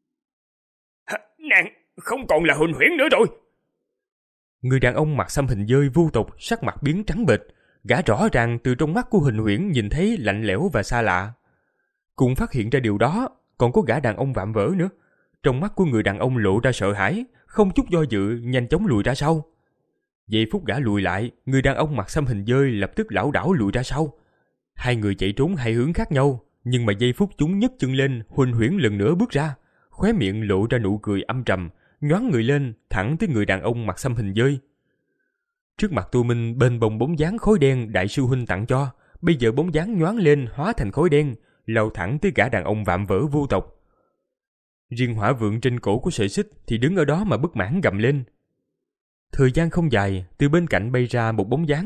Nàng không còn là huỳnh huyễn nữa rồi. Người đàn ông mặt xăm hình dơi vu tộc sắc mặt biến trắng bệch. Gã rõ ràng từ trong mắt của huỳnh huyễn nhìn thấy lạnh lẽo và xa lạ. Cũng phát hiện ra điều đó, còn có gã đàn ông vạm vỡ nữa. Trong mắt của người đàn ông lộ ra sợ hãi, không chút do dự nhanh chóng lùi ra sau. Giây phút gã lùi lại, người đàn ông mặt xăm hình dơi lập tức lảo đảo lùi ra sau. Hai người chạy trốn hai hướng khác nhau, nhưng mà giây phút chúng nhấc chân lên, huỳnh huyễn lần nữa bước ra, khóe miệng lộ ra nụ cười âm trầm, nhoáng người lên thẳng tới người đàn ông mặt xăm hình dơi. Trước mặt Tô Minh bên bồng bóng dáng khối đen đại sư huynh tặng cho, bây giờ bóng dáng nhoáng lên hóa thành khối đen, lao thẳng tới gã đàn ông vạm vỡ vu tộc. Riêng hỏa vượng trên cổ của sợi xích thì đứng ở đó mà bất mãn gầm lên. Thời gian không dài, từ bên cạnh bay ra một bóng dáng,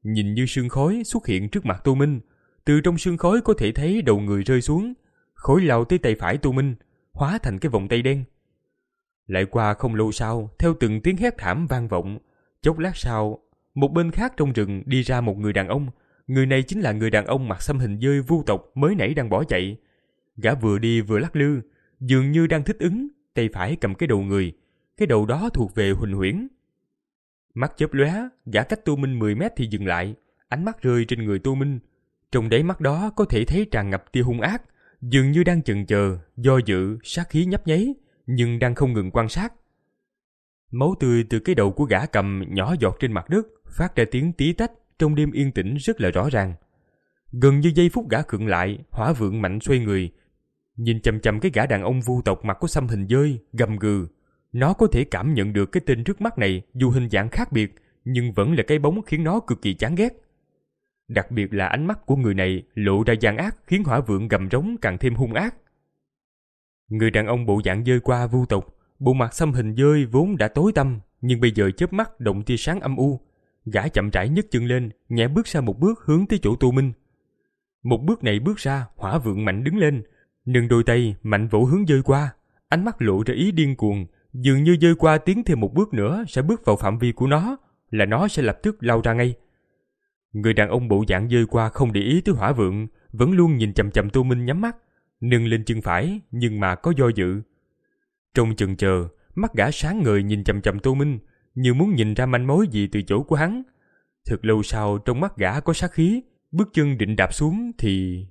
nhìn như sương khói xuất hiện trước mặt Tô Minh. Từ trong sương khói có thể thấy đầu người rơi xuống, khói lao tới tay phải Tô Minh, hóa thành cái vòng tay đen. Lại qua không lâu sau, theo từng tiếng hét thảm vang vọng, chốc lát sau, một bên khác trong rừng đi ra một người đàn ông. Người này chính là người đàn ông mặc xăm hình dơi vu tộc mới nãy đang bỏ chạy. Gã vừa đi vừa lắc lư, dường như đang thích ứng, tay phải cầm cái đầu người. Cái đầu đó thuộc về Huỳnh Huyễn. Mắt chớp lóe, gã cách Tô Minh mười mét thì dừng lại, ánh mắt rơi trên người Tô Minh. Trong đáy mắt đó có thể thấy tràn ngập tia hung ác, dường như đang chần chờ, do dự, sát khí nhấp nháy, nhưng đang không ngừng quan sát. Máu tươi từ cái đầu của gã cầm nhỏ giọt trên mặt đất, phát ra tiếng tí tách trong đêm yên tĩnh rất là rõ ràng. Gần như giây phút gã khựng lại, hỏa vượng mạnh xoay người, nhìn chằm chằm cái gã đàn ông vu tộc mặt có xăm hình dơi, gầm gừ. Nó có thể cảm nhận được cái tên trước mắt này dù hình dạng khác biệt, nhưng vẫn là cái bóng khiến nó cực kỳ chán ghét. Đặc biệt là ánh mắt của người này lộ ra gian ác, khiến hỏa vượng gầm rống càng thêm hung ác. Người đàn ông bộ dạng dơi qua vu tộc, bộ mặt xăm hình dơi vốn đã tối tăm, nhưng bây giờ chớp mắt động tia sáng âm u. Gã chậm rãi nhấc chân lên, nhẹ bước ra một bước hướng tới chỗ Tô Minh. Một bước này bước ra, hỏa vượng mạnh đứng lên, nâng đôi tay mạnh vỗ hướng dơi qua, ánh mắt lộ ra ý điên cuồng, dường như dơi qua tiến thêm một bước nữa sẽ bước vào phạm vi của nó, là nó sẽ lập tức lao ra ngay. Người đàn ông bộ dạng dơi qua không để ý tới hỏa vượng, vẫn luôn nhìn chằm chằm Tô Minh nhắm mắt, nâng lên chân phải nhưng mà có do dự. Trong chần chờ, mắt gã sáng ngời nhìn chằm chằm Tô Minh, như muốn nhìn ra manh mối gì từ chỗ của hắn. Thật lâu sau trong mắt gã có sát khí, bước chân định đạp xuống thì...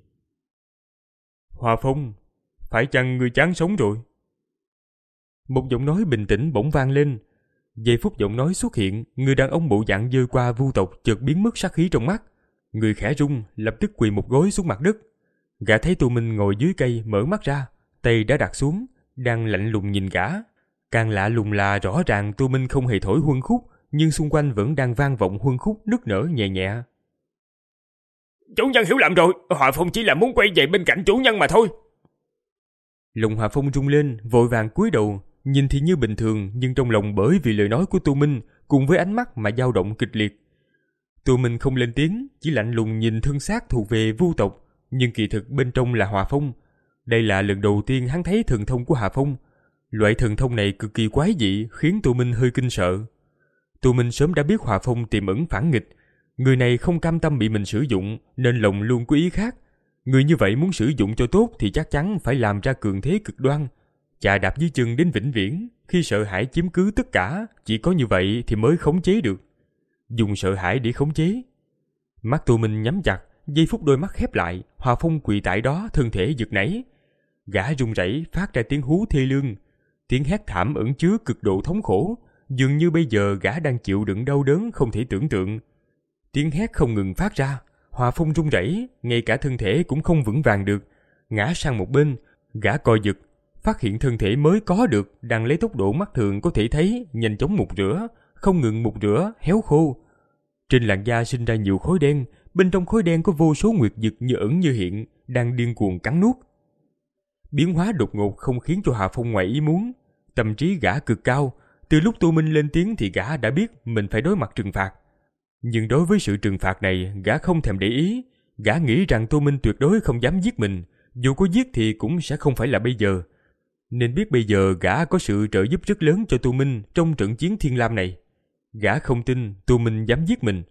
Hòa Phong, phải chăng ngươi chán sống rồi? Một giọng nói bình tĩnh bỗng vang lên. Giây phút giọng nói xuất hiện, người đàn ông bộ dạng dơi qua vu tộc chợt biến mất sát khí trong mắt. Người khẽ rung, lập tức quỳ một gối xuống mặt đất. Gã thấy Tô Minh ngồi dưới cây mở mắt ra, tay đã đặt xuống, đang lạnh lùng nhìn gã. Càng lạ lùng là rõ ràng Tô Minh không hề thổi huân khúc, nhưng xung quanh vẫn đang vang vọng huân khúc nức nở nhẹ nhẹ. Chủ nhân hiểu lầm rồi, Hòa Phong chỉ là muốn quay về bên cạnh chủ nhân mà thôi. Lòng Hòa Phong rung lên, vội vàng cúi đầu, nhìn thì như bình thường, nhưng trong lòng bởi vì lời nói của Tô Minh cùng với ánh mắt mà dao động kịch liệt. Tô Minh không lên tiếng, chỉ lạnh lùng nhìn thân xác thuộc về vu tộc, nhưng kỳ thực bên trong là Hòa Phong. Đây là lần đầu tiên hắn thấy thần thông của Hòa Phong. Loại thần thông này cực kỳ quái dị, khiến Tô Minh hơi kinh sợ. Tô Minh sớm đã biết Hòa Phong tiềm ẩn phản nghịch, người này không cam tâm bị mình sử dụng, nên lòng luôn có ý khác. Người như vậy muốn sử dụng cho tốt thì chắc chắn phải làm ra cường thế cực đoan, chà đạp dưới chân đến vĩnh viễn, khi sợ hãi chiếm cứ tất cả, chỉ có như vậy thì mới khống chế được. Dùng sợ hãi để khống chế. Mắt Tô Minh nhắm chặt, giây phút đôi mắt khép lại, Hòa Phong quỳ tại đó thân thể giật nảy. Gã run rẩy phát ra tiếng hú thê lương, tiếng hét thảm ẩn chứa cực độ thống khổ, dường như bây giờ gã đang chịu đựng đau đớn không thể tưởng tượng. Tiếng hét không ngừng phát ra, Hòa Phong run rẩy, ngay cả thân thể cũng không vững vàng được, ngã sang một bên. Gã co giật, phát hiện thân thể mới có được đang lấy tốc độ mắt thường có thể thấy nhanh chóng mục rửa, không ngừng mục rửa, héo khô. Trên làn da sinh ra nhiều khối đen, bên trong khối đen có vô số nguyệt dực như ẩn như hiện, đang điên cuồng cắn nuốt. Biến hóa đột ngột không khiến cho Hòa Phong ngoài ý muốn. Tâm trí gã cực cao, từ lúc Tô Minh lên tiếng thì gã đã biết mình phải đối mặt trừng phạt. Nhưng đối với sự trừng phạt này, gã không thèm để ý. Gã nghĩ rằng Tô Minh tuyệt đối không dám giết mình, dù có giết thì cũng sẽ không phải là bây giờ. Nên biết bây giờ gã có sự trợ giúp rất lớn cho Tô Minh trong trận chiến Thiên Lam này. Gã không tin Tô Minh dám giết mình.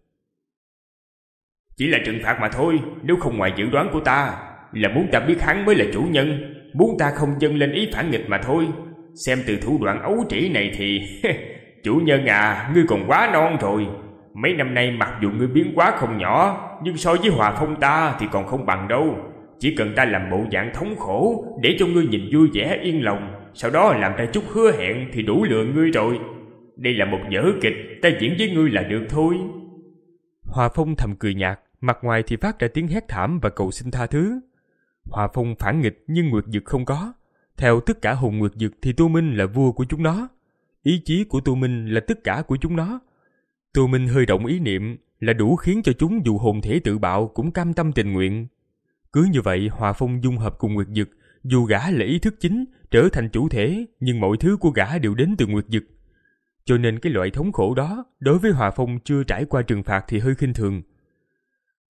Chỉ là trừng phạt mà thôi, nếu không ngoài dự đoán của ta, là muốn ta biết hắn mới là chủ nhân, muốn ta không dâng lên ý phản nghịch mà thôi. Xem từ thủ đoạn ấu trĩ này thì... Chủ nhân à, ngươi còn quá non rồi. Mấy năm nay mặc dù ngươi biến quá không nhỏ, nhưng so với Hòa Phong ta thì còn không bằng đâu. Chỉ cần ta làm bộ dạng thống khổ để cho ngươi nhìn vui vẻ yên lòng, sau đó làm ra chút hứa hẹn thì đủ lừa ngươi rồi. Đây là một vở kịch, ta diễn với ngươi là được thôi. Hòa Phong thầm cười nhạt, mặt ngoài thì phát ra tiếng hét thảm và cầu xin tha thứ. Hòa Phong phản nghịch nhưng nguyệt dực không có. Theo tất cả hồn nguyệt dực thì Tô Minh là vua của chúng nó. Ý chí của Tô Minh là tất cả của chúng nó. Tô Minh hơi động ý niệm là đủ khiến cho chúng dù hồn thể tự bạo cũng cam tâm tình nguyện. Cứ như vậy Hòa Phong dung hợp cùng nguyệt dực, dù gã là ý thức chính trở thành chủ thể, nhưng mọi thứ của gã đều đến từ nguyệt dực. Cho nên cái loại thống khổ đó đối với Hòa Phong chưa trải qua trừng phạt thì hơi khinh thường.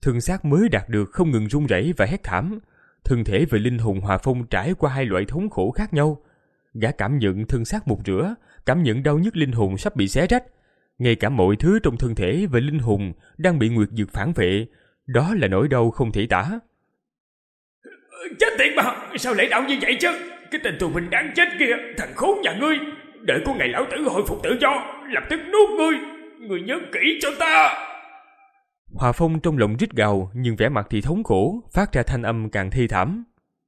Thân xác mới đạt được không ngừng run rẩy và hét thảm. Thân thể và linh hồn Hòa Phong trải qua hai loại thống khổ khác nhau. Gã cảm nhận thân xác mục rửa, cảm nhận đau nhức linh hồn sắp bị xé rách. Ngay cả mọi thứ trong thân thể và linh hồn đang bị nguyệt dược phản vệ. Đó là nỗi đau không thể tả. Chết tiệt mà, sao lại đau như vậy chứ? Cái tên tù binh đáng chết kia, thằng khốn nhà ngươi. Đợi có ngày lão tử hồi phục tự do, lập tức nuốt ngươi. Ngươi nhớ kỹ cho ta. Hòa Phong trong lòng rít gào, nhưng vẻ mặt thì thống khổ, phát ra thanh âm càng thê thảm.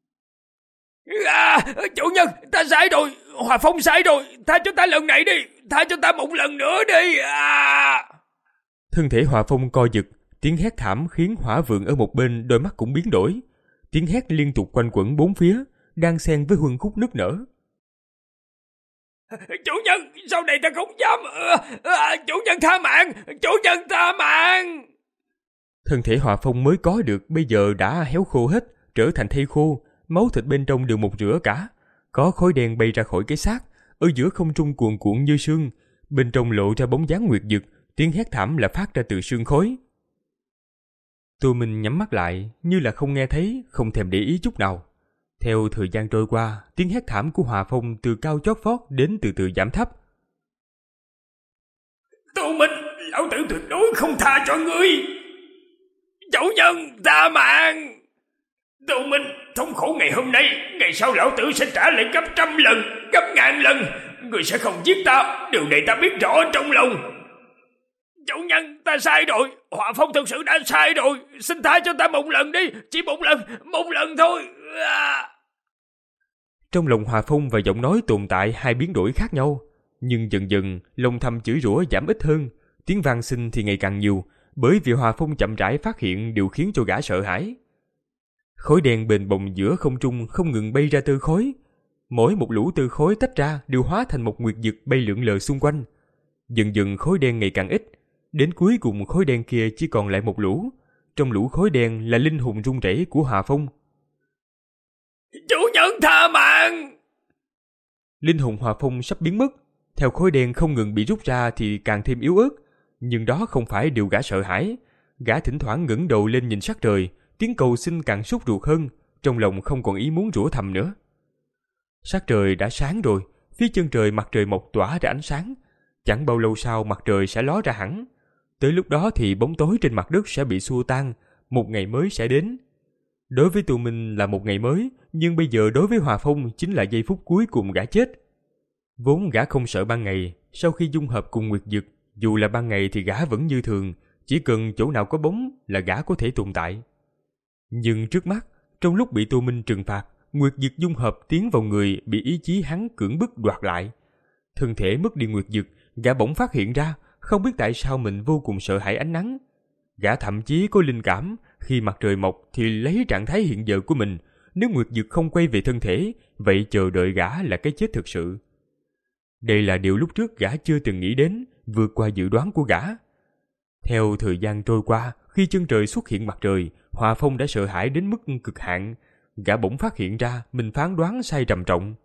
À, chủ nhân, ta sai rồi, Hòa Phong sai rồi, tha cho ta lần này đi, tha cho ta một lần nữa đi. À. Thân thể Hòa Phong co giật, tiếng hét thảm khiến Hỏa Vượng ở một bên đôi mắt cũng biến đổi. Tiếng hét liên tục quanh quẩn bốn phía, đang xen với huân khúc nức nở. Chủ nhân, sau này ta không dám. À, chủ nhân tha mạng, chủ nhân tha mạng. Thân thể Hòa Phong mới có được bây giờ đã héo khô hết, trở thành thây khô, máu thịt bên trong đều một rửa cả. Có khói đen bay ra khỏi cái xác, ở giữa không trung cuồn cuộn như sương, bên trong lộ ra bóng dáng nguyệt dực, tiếng hét thảm là phát ra từ sương khói. Tô Minh nhắm mắt lại, như là không nghe thấy, không thèm để ý chút nào. Theo thời gian trôi qua, tiếng hét thảm của Hòa Phong từ cao chót vót đến từ từ giảm thấp. Tô Minh, lão tử tuyệt đối không tha cho ngươi. Chủ nhân, tha mạng. Tô Minh, thống khổ ngày hôm nay, ngày sau lão tử sẽ trả lại gấp trăm lần, gấp ngàn lần. Ngươi sẽ không giết ta, điều này ta biết rõ trong lòng. Chủ nhân, ta sai rồi, Hòa Phong thực sự đã sai rồi, xin tha cho ta một lần đi, chỉ một lần, một lần thôi. À. Trong lòng Hòa Phong và giọng nói tồn tại hai biến đổi khác nhau, nhưng dần dần lòng thầm chửi rủa giảm ít hơn, tiếng vang xin thì ngày càng nhiều, bởi vì Hòa Phong chậm rãi phát hiện điều khiến cho gã sợ hãi. Khói đen bền bồng giữa không trung không ngừng bay ra tơ khói, mỗi một lũ tơ khói tách ra đều hóa thành một nguyệt dực bay lượn lờ xung quanh. Dần dần khói đen ngày càng ít, đến cuối cùng khói đen kia chỉ còn lại một lũ. Trong lũ khói đen là linh hồn run rẩy của Hòa Phong. Chủ nhân tha mạng! Linh hồn Hòa Phong sắp biến mất, theo khói đen không ngừng bị rút ra thì càng thêm yếu ớt. Nhưng đó không phải điều gã sợ hãi. Gã thỉnh thoảng ngẩng đầu lên nhìn sắc trời, tiếng cầu xin càng sốt ruột hơn, trong lòng không còn ý muốn rủa thầm nữa. Sắc trời đã sáng rồi, phía chân trời mặt trời mọc tỏa ra ánh sáng. Chẳng bao lâu sau mặt trời sẽ ló ra hẳn. Tới lúc đó thì bóng tối trên mặt đất sẽ bị xua tan, một ngày mới sẽ đến. Đối với tụi mình là một ngày mới, nhưng bây giờ đối với Hòa Phong chính là giây phút cuối cùng gã chết. Vốn gã không sợ ban ngày, sau khi dung hợp cùng nguyệt dực, dù là ban ngày thì gã vẫn như thường, chỉ cần chỗ nào có bóng là gã có thể tồn tại. Nhưng trước mắt, trong lúc bị Tô Minh trừng phạt, nguyệt dực dung hợp tiến vào người bị ý chí hắn cưỡng bức đoạt lại. Thân thể mất đi nguyệt dực, gã bỗng phát hiện ra, không biết tại sao mình vô cùng sợ hãi ánh nắng. Gã thậm chí có linh cảm, khi mặt trời mọc thì lấy trạng thái hiện giờ của mình, nếu nguyệt dực không quay về thân thể, vậy chờ đợi gã là cái chết thực sự. Đây là điều lúc trước gã chưa từng nghĩ đến, vượt qua dự đoán của gã. Theo thời gian trôi qua, khi chân trời xuất hiện mặt trời, Hòa Phong đã sợ hãi đến mức cực hạn. Gã bỗng phát hiện ra mình phán đoán sai trầm trọng.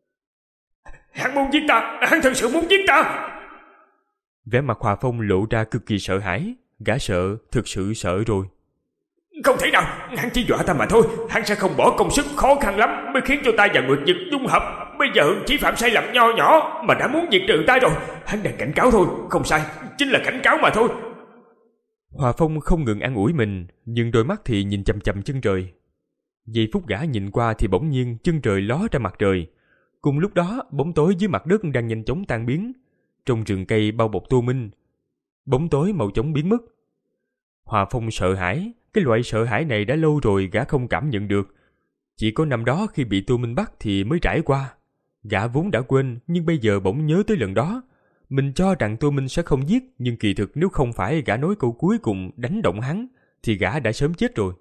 Hắn muốn giết ta, hắn thật sự muốn giết ta. Vẻ mặt Hòa Phong lộ ra cực kỳ sợ hãi. Gã sợ, thực sự sợ rồi. Không thể nào, hắn chỉ dọa ta mà thôi. Hắn sẽ không bỏ công sức khó khăn lắm mới khiến cho ta và nguyệt dực dung hợp. Bây giờ chỉ phạm sai lầm nho nhỏ mà đã muốn diệt trừ ta rồi. Hắn đang cảnh cáo thôi, không sai, chính là cảnh cáo mà thôi. Hòa Phong không ngừng an ủi mình, nhưng đôi mắt thì nhìn chằm chằm chân trời. Giây phút gã nhìn qua thì bỗng nhiên chân trời ló ra mặt trời. Cùng lúc đó, bóng tối dưới mặt đất đang nhanh chóng tan biến. Trong rừng cây bao bọc Tô Minh, bóng tối màu chóng biến mất. Hòa Phong sợ hãi, cái loại sợ hãi này đã lâu rồi gã không cảm nhận được. Chỉ có năm đó khi bị Tô Minh bắt thì mới trải qua. Gã vốn đã quên, nhưng bây giờ bỗng nhớ tới lần đó. Mình cho rằng Tô Minh sẽ không giết, nhưng kỳ thực nếu không phải gã nói câu cuối cùng đánh động hắn, thì gã đã sớm chết rồi.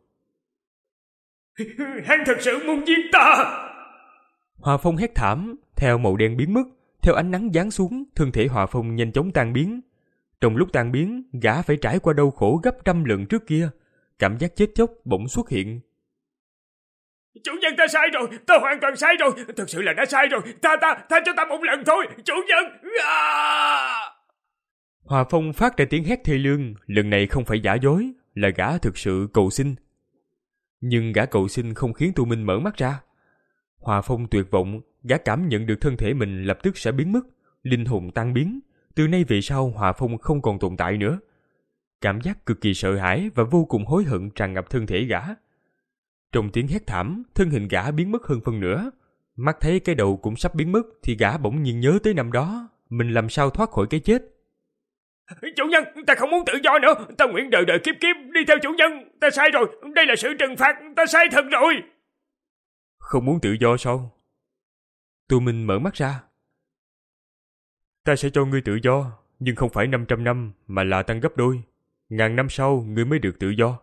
Hắn thật sự muốn giết ta. Hòa Phong hét thảm, theo màu đen biến mất, theo ánh nắng giáng xuống, thân thể Hòa Phong nhanh chóng tan biến. Trong lúc tan biến, gã phải trải qua đau khổ gấp trăm lần trước kia. Cảm giác chết chóc bỗng xuất hiện. Chủ nhân, ta sai rồi, ta hoàn toàn sai rồi, thật sự là đã sai rồi, tha ta, tha cho ta một lần thôi, chủ nhân. À! Hòa Phong phát ra tiếng hét thê lương, lần này không phải giả dối, là gã thực sự cầu xin. Nhưng gã cầu xin không khiến Tô Minh mở mắt ra. Hòa Phong tuyệt vọng, gã cảm nhận được thân thể mình lập tức sẽ biến mất, linh hồn tan biến. Từ nay về sau Hòa Phong không còn tồn tại nữa. Cảm giác cực kỳ sợ hãi và vô cùng hối hận tràn ngập thân thể gã. Trong tiếng hét thảm, thân hình gã biến mất hơn phân nửa. Mắt thấy cái đầu cũng sắp biến mất thì gã bỗng nhiên nhớ tới năm đó mình làm sao thoát khỏi cái chết. Chủ nhân, ta không muốn tự do nữa. Ta nguyện đời đời kiếp kiếp đi theo chủ nhân. Ta sai rồi, đây là sự trừng phạt. Ta sai thật rồi. Không muốn tự do sao? Tô Minh mở mắt ra. Ta sẽ cho ngươi tự do, nhưng không phải năm trăm năm mà là tăng gấp đôi. Ngàn năm sau ngươi mới được tự do.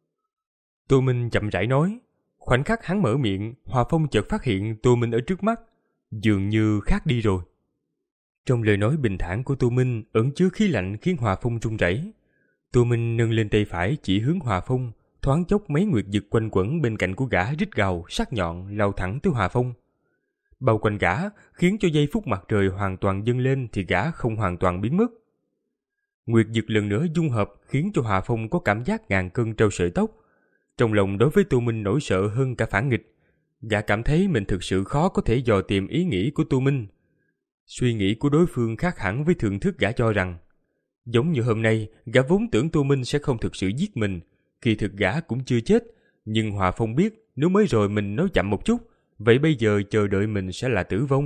Tô Minh chậm rãi nói. Khoảnh khắc hắn mở miệng, Hòa Phong chợt phát hiện Tô Minh ở trước mắt dường như khác đi rồi. Trong lời nói bình thản của Tô Minh ẩn chứa khí lạnh khiến Hòa Phong run rẩy. Tô Minh nâng lên tay phải chỉ hướng Hòa Phong, thoáng chốc mấy nguyệt dực quanh quẩn bên cạnh của gã rít gào sắc nhọn lao thẳng tới Hòa Phong. Bao quanh gã khiến cho giây phút mặt trời hoàn toàn dâng lên thì gã không hoàn toàn biến mất. Nguyệt dực lần nữa dung hợp khiến cho Hòa Phong có cảm giác ngàn cân treo sợi tóc. Trong lòng đối với Tô Minh nỗi sợ hơn cả phản nghịch. Gã cảm thấy mình thực sự khó có thể dò tìm ý nghĩ của Tô Minh. Suy nghĩ của đối phương khác hẳn với thượng thức gã cho rằng. Giống như hôm nay, gã vốn tưởng Tô Minh sẽ không thực sự giết mình. Kỳ thực gã cũng chưa chết. Nhưng Hòa Phong biết nếu mới rồi mình nói chậm một chút, vậy bây giờ chờ đợi mình sẽ là tử vong.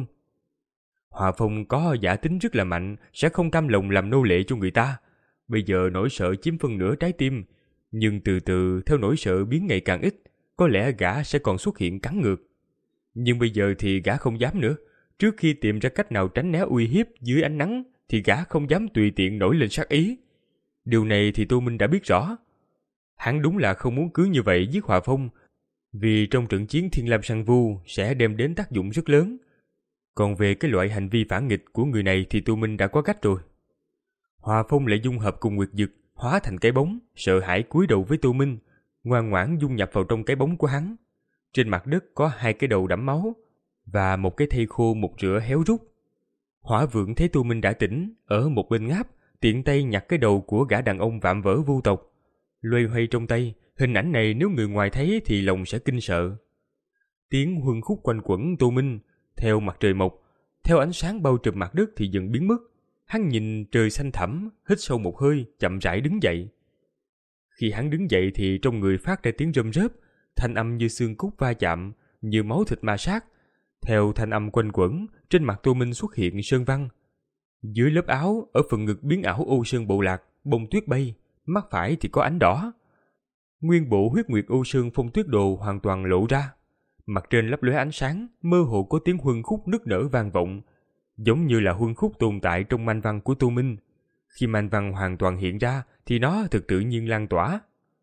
Hòa Phong có giả tính rất là mạnh, sẽ không cam lòng làm nô lệ cho người ta. Bây giờ nỗi sợ chiếm phân nửa trái tim. Nhưng từ từ theo nỗi sợ biến ngày càng ít, có lẽ gã sẽ còn xuất hiện cắn ngược. Nhưng bây giờ thì gã không dám nữa. Trước khi tìm ra cách nào tránh né uy hiếp dưới ánh nắng thì gã không dám tùy tiện nổi lên sát ý. Điều này thì Tô Minh đã biết rõ. Hắn đúng là không muốn cứ như vậy giết Hòa Phong, vì trong trận chiến Thiên Lam Sang Vu sẽ đem đến tác dụng rất lớn. Còn về cái loại hành vi phản nghịch của người này thì Tô Minh đã có cách rồi. Hòa Phong lại dung hợp cùng Nguyệt Dực, hóa thành cái bóng, sợ hãi cúi đầu với Tô Minh, ngoan ngoãn dung nhập vào trong cái bóng của hắn. Trên mặt đất có hai cái đầu đẫm máu và một cái thây khô mục rửa héo rút. Hỏa Vượng thấy Tô Minh đã tỉnh, ở một bên ngáp, tiện tay nhặt cái đầu của gã đàn ông vạm vỡ vô tộc. Loay hoay trong tay, hình ảnh này nếu người ngoài thấy thì lòng sẽ kinh sợ. Tiếng huân khúc quanh quẩn Tô Minh, theo mặt trời mọc, theo ánh sáng bao trùm mặt đất thì dần biến mất. Hắn nhìn trời xanh thẳm, hít sâu một hơi, chậm rãi đứng dậy. Khi hắn đứng dậy thì trong người phát ra tiếng rơm rớp, thanh âm như xương cốt va chạm, như máu thịt ma sát. Theo thanh âm quanh quẩn, trên mặt Tô Minh xuất hiện sơn văn. Dưới lớp áo, ở phần ngực biến ảo ô sơn bộ lạc, bông tuyết bay, mắt phải thì có ánh đỏ. Nguyên bộ huyết nguyệt ô sơn phong tuyết đồ hoàn toàn lộ ra. Mặt trên lấp lóe ánh sáng, mơ hồ có tiếng huân khúc nức nở vang vọng, giống như là huân khúc tồn tại trong manh văn của Tô Minh. Khi manh văn hoàn toàn hiện ra thì nó thực tự nhiên lan tỏa.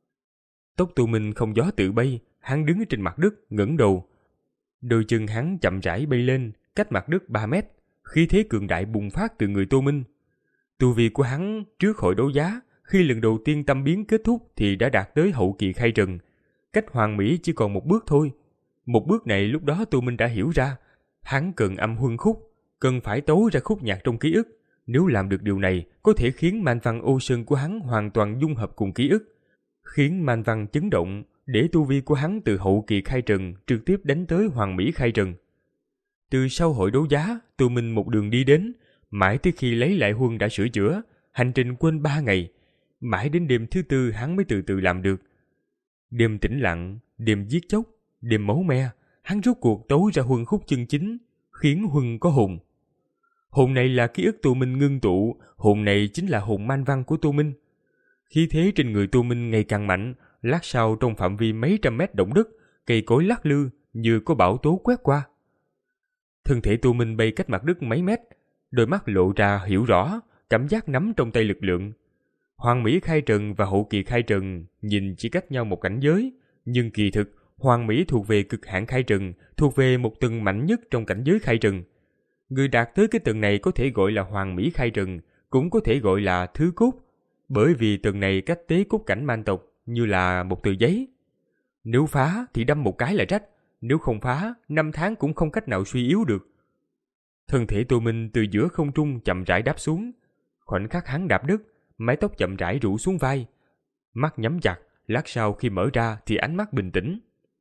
Tóc Tô Minh không gió tự bay, hắn đứng trên mặt đất ngẩng đầu. Đôi chân hắn chậm rãi bay lên, cách mặt đất ba mét, khí thế cường đại bùng phát từ người Tô Minh. Tu vi của hắn trước hội đấu giá, khi lần đầu tiên tâm biến kết thúc thì đã đạt tới hậu kỳ khai trần. Cách hoàn mỹ chỉ còn một bước thôi. Một bước này lúc đó Tô Minh đã hiểu ra, hắn cần âm huân khúc, cần phải tấu ra khúc nhạc trong ký ức. Nếu làm được điều này, có thể khiến man văn ô sơn của hắn hoàn toàn dung hợp cùng ký ức, khiến man văn chấn động, để tu vi của hắn từ hậu kỳ khai trần trực tiếp đánh tới hoàn mỹ khai trần. Từ sau hội đấu giá, Tô Minh một đường đi đến, mãi tới khi lấy lại huân đã sửa chữa, hành trình quên ba ngày, mãi đến đêm thứ tư hắn mới từ từ làm được. Đêm tĩnh lặng, đêm giết chóc, đêm máu me, hắn rốt cuộc tấu ra huân khúc chân chính, khiến huân có hồn. Hồn này là ký ức Tô Minh ngưng tụ, hồn này chính là hồn man văn của Tô Minh. Khí thế trên người Tô Minh ngày càng mạnh, lát sau trong phạm vi mấy trăm mét động đất, cây cối lắc lư như có bão tố quét qua. Thân thể Tô Minh bay cách mặt đất mấy mét, đôi mắt lộ ra hiểu rõ, cảm giác nắm trong tay lực lượng. Hoàng Mỹ khai trần và hậu kỳ khai trần nhìn chỉ cách nhau một cảnh giới, nhưng kỳ thực Hoàng Mỹ thuộc về cực hạn khai trần, thuộc về một tầng mạnh nhất trong cảnh giới khai trần. Người đạt tới cái tầng này có thể gọi là Hoàng Mỹ khai trần, cũng có thể gọi là thứ cốt, bởi vì tầng này cách tế cốt cảnh man tộc như là một tờ giấy. Nếu phá thì đâm một cái là rách, nếu không phá, năm tháng cũng không cách nào suy yếu được. Thân thể Tô Minh từ giữa không trung chậm rãi đáp xuống. Khoảnh khắc hắn đạp đất, mái tóc chậm rãi rủ xuống vai. Mắt nhắm chặt, lát sau khi mở ra thì ánh mắt bình tĩnh.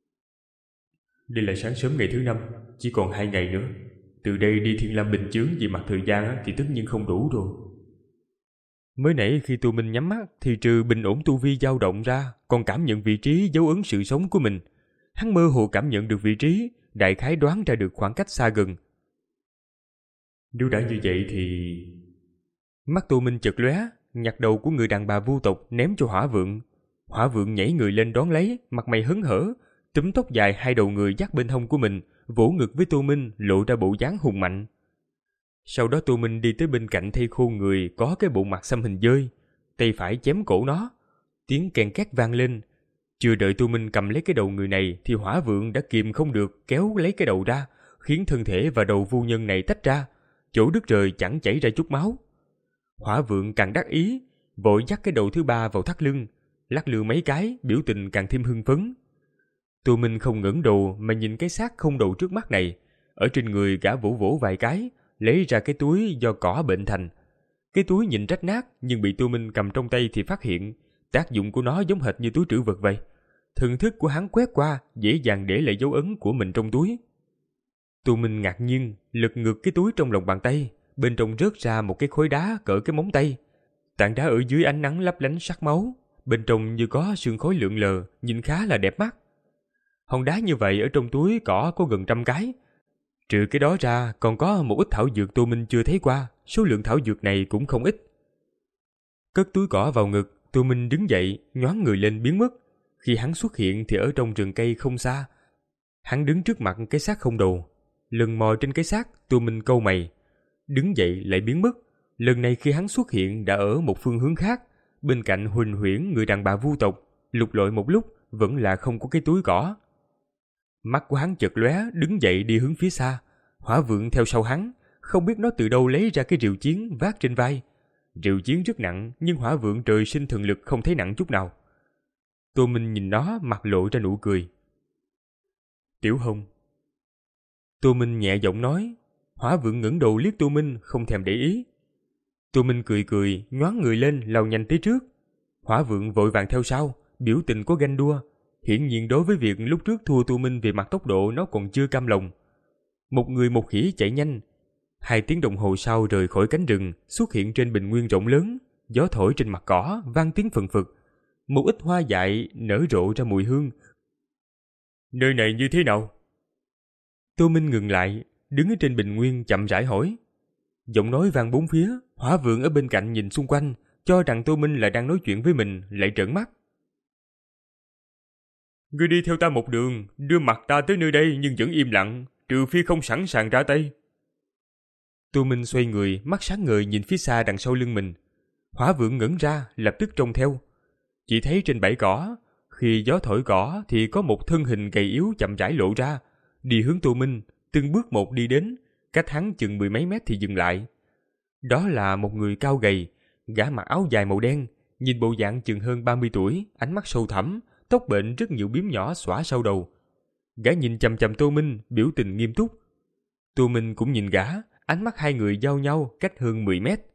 Đây là sáng sớm ngày thứ năm, chỉ còn hai ngày nữa. Từ đây đi Thiên Lam Bình Chướng về mặt thời gian thì tất nhiên không đủ rồi. Mới nãy khi Tu Minh nhắm mắt thì trừ bình ổn tu vi dao động ra, còn cảm nhận vị trí dấu ấn sự sống của mình. Hắn mơ hồ cảm nhận được vị trí, đại khái đoán ra được khoảng cách xa gần. Nếu đã như vậy thì... Mắt Tu Minh chợt lóe, nhặt đầu của người đàn bà vu tộc ném cho Hỏa Vượng. Hỏa Vượng nhảy người lên đón lấy, mặt mày hớn hở, túm tóc dài hai đầu người dắt bên hông của mình, vỗ ngực với Tu Minh, lộ ra bộ dáng hùng mạnh. Sau đó Tu Minh đi tới bên cạnh thây khô người có cái bộ mặt xăm hình dơi, tay phải chém cổ nó. Tiếng kèn két vang lên. Chưa đợi Tu Minh cầm lấy cái đầu người này thì Hỏa Vượng đã kìm không được kéo lấy cái đầu ra, khiến thân thể và đầu vu nhân này tách ra, chỗ đứt rời chẳng chảy ra chút máu. Hỏa Vượng càng đắc ý, vội dắt cái đầu thứ ba vào thắt lưng, lắc lư mấy cái, biểu tình càng thêm hưng phấn. Tu Minh không ngẩng đầu mà nhìn cái xác không đầu trước mắt này, ở trên người gã vỗ vỗ vài cái, lấy ra cái túi do cỏ bệnh thành. Cái túi nhìn rách nát nhưng bị Tu Minh cầm trong tay thì phát hiện tác dụng của nó giống hệt như túi trữ vật vậy. Thần thức của hắn quét qua, dễ dàng để lại dấu ấn của mình trong túi. Tu Minh ngạc nhiên lật ngược cái túi trong lòng bàn tay, bên trong rớt ra một cái khối đá cỡ cái móng tay. Tảng đá ở dưới ánh nắng lấp lánh sắc máu, bên trong như có sương khói lượn lờ, nhìn khá là đẹp mắt. Hòn đá như vậy ở trong túi cỏ có gần trăm cái. Trừ cái đó ra còn có một ít thảo dược Tu Minh chưa thấy qua, số lượng thảo dược này cũng không ít. Cất túi cỏ vào ngực, Tu Minh đứng dậy, nhoáng người lên biến mất. Khi hắn xuất hiện thì ở trong rừng cây không xa. Hắn đứng trước mặt cái xác không đầu. Lần mò trên cái xác, Tu Minh cau mày. Đứng dậy lại biến mất. Lần này khi hắn xuất hiện đã ở một phương hướng khác. Bên cạnh Huỳnh Huyễn, người đàn bà vu tộc, lục lọi một lúc vẫn là không có cái túi cỏ. Mắt của hắn chợt lóe, đứng dậy đi hướng phía xa. Hỏa Vượng theo sau hắn, không biết nó từ đâu lấy ra cái rìu chiến vác trên vai. Rìu chiến rất nặng, nhưng Hỏa Vượng trời sinh thần lực không thấy nặng chút nào. Tô Minh nhìn nó, mặt lộ ra nụ cười. Tiểu Hồng. Tô Minh nhẹ giọng nói. Hỏa Vượng ngẩng đầu liếc Tô Minh, không thèm để ý. Tô Minh cười cười, nhoáng người lên, lao nhanh tới trước. Hỏa Vượng vội vàng theo sau, biểu tình có ganh đua. Hiển nhiên đối với việc lúc trước thua Tô Minh về mặt tốc độ nó còn chưa cam lòng. Một người một khỉ chạy nhanh. Hai tiếng đồng hồ sau rời khỏi cánh rừng, xuất hiện trên bình nguyên rộng lớn. Gió thổi trên mặt cỏ, vang tiếng phừng phực. Một ít hoa dại nở rộ ra mùi hương. Nơi này như thế nào? Tô Minh ngừng lại, đứng ở trên bình nguyên chậm rãi hỏi. Giọng nói vang bốn phía. Hỏa Vượng ở bên cạnh nhìn xung quanh, cho rằng Tô Minh là đang nói chuyện với mình, lại trợn mắt. Ngươi đi theo ta một đường, đưa mặt ta tới nơi đây nhưng vẫn im lặng, trừ phi không sẵn sàng ra tay. Tô Minh xoay người, mắt sáng ngời nhìn phía xa đằng sau lưng mình. Hỏa Vượng ngẩng ra, lập tức trông theo. Chỉ thấy trên bãi cỏ, khi gió thổi cỏ thì có một thân hình gầy yếu chậm rãi lộ ra, đi hướng Tô Minh, từng bước một đi đến, cách hắn chừng mười mấy mét thì dừng lại. Đó là một người cao gầy, gã mặc áo dài màu đen, nhìn bộ dạng chừng hơn ba mươi tuổi, ánh mắt sâu thẳm, tóc bệnh rất nhiều bím nhỏ xõa sau đầu. Gã nhìn chằm chằm Tô Minh, biểu tình nghiêm túc. Tô Minh cũng nhìn gã, ánh mắt hai người giao nhau cách hơn mười mét.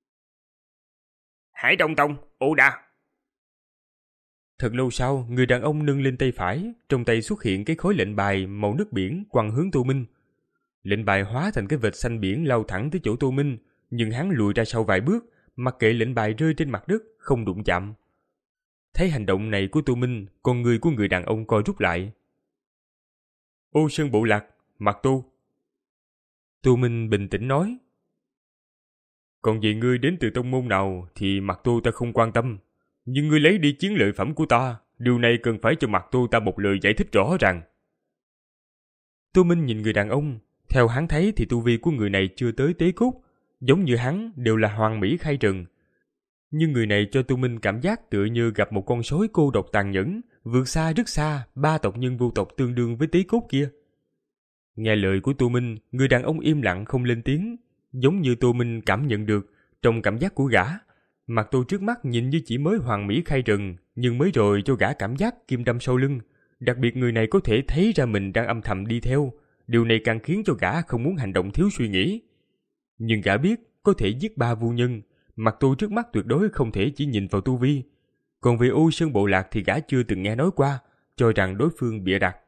Hải Đông Tông, ồ đà. Thật lâu sau, người đàn ông nâng lên tay phải, trong tay xuất hiện cái khối lệnh bài màu nước biển quăng hướng Tô Minh. Lệnh bài hóa thành cái vệt xanh biển lao thẳng tới chỗ Tô Minh, nhưng hắn lùi ra sau vài bước, mặc kệ lệnh bài rơi trên mặt đất, không đụng chạm. Thấy hành động này của Tô Minh, con người của người đàn ông co rút lại. Ô Sơn Bộ Lạc, Mạc Tô. Tô Minh bình tĩnh nói. Còn về ngươi đến từ tông môn nào thì Mạc Tô ta không quan tâm. Nhưng ngươi lấy đi chiến lợi phẩm của ta, điều này cần phải cho Mạc Tô ta một lời giải thích rõ ràng. Tô Minh nhìn người đàn ông, theo hắn thấy thì tu vi của người này chưa tới tế cốt, giống như hắn đều là hoàng mỹ khai trần. Nhưng người này cho Tô Minh cảm giác tựa như gặp một con sói cô độc tàn nhẫn, vượt xa rất xa ba tộc nhân vô tộc tương đương với tế cốt kia. Nghe lời của Tô Minh, người đàn ông im lặng không lên tiếng, giống như Tô Minh cảm nhận được trong cảm giác của gã. Mặt Tô trước mắt nhìn như chỉ mới hoàng mỹ khai trần, nhưng mới rồi cho gã cảm giác kim đâm sâu lưng. Đặc biệt người này có thể thấy ra mình đang âm thầm đi theo, điều này càng khiến cho gã không muốn hành động thiếu suy nghĩ. Nhưng gã biết có thể giết ba vu nhân, Mặt Tô trước mắt tuyệt đối không thể chỉ nhìn vào tu vi. Còn về U Sơn bộ lạc thì gã chưa từng nghe nói qua, cho rằng đối phương bịa đặt.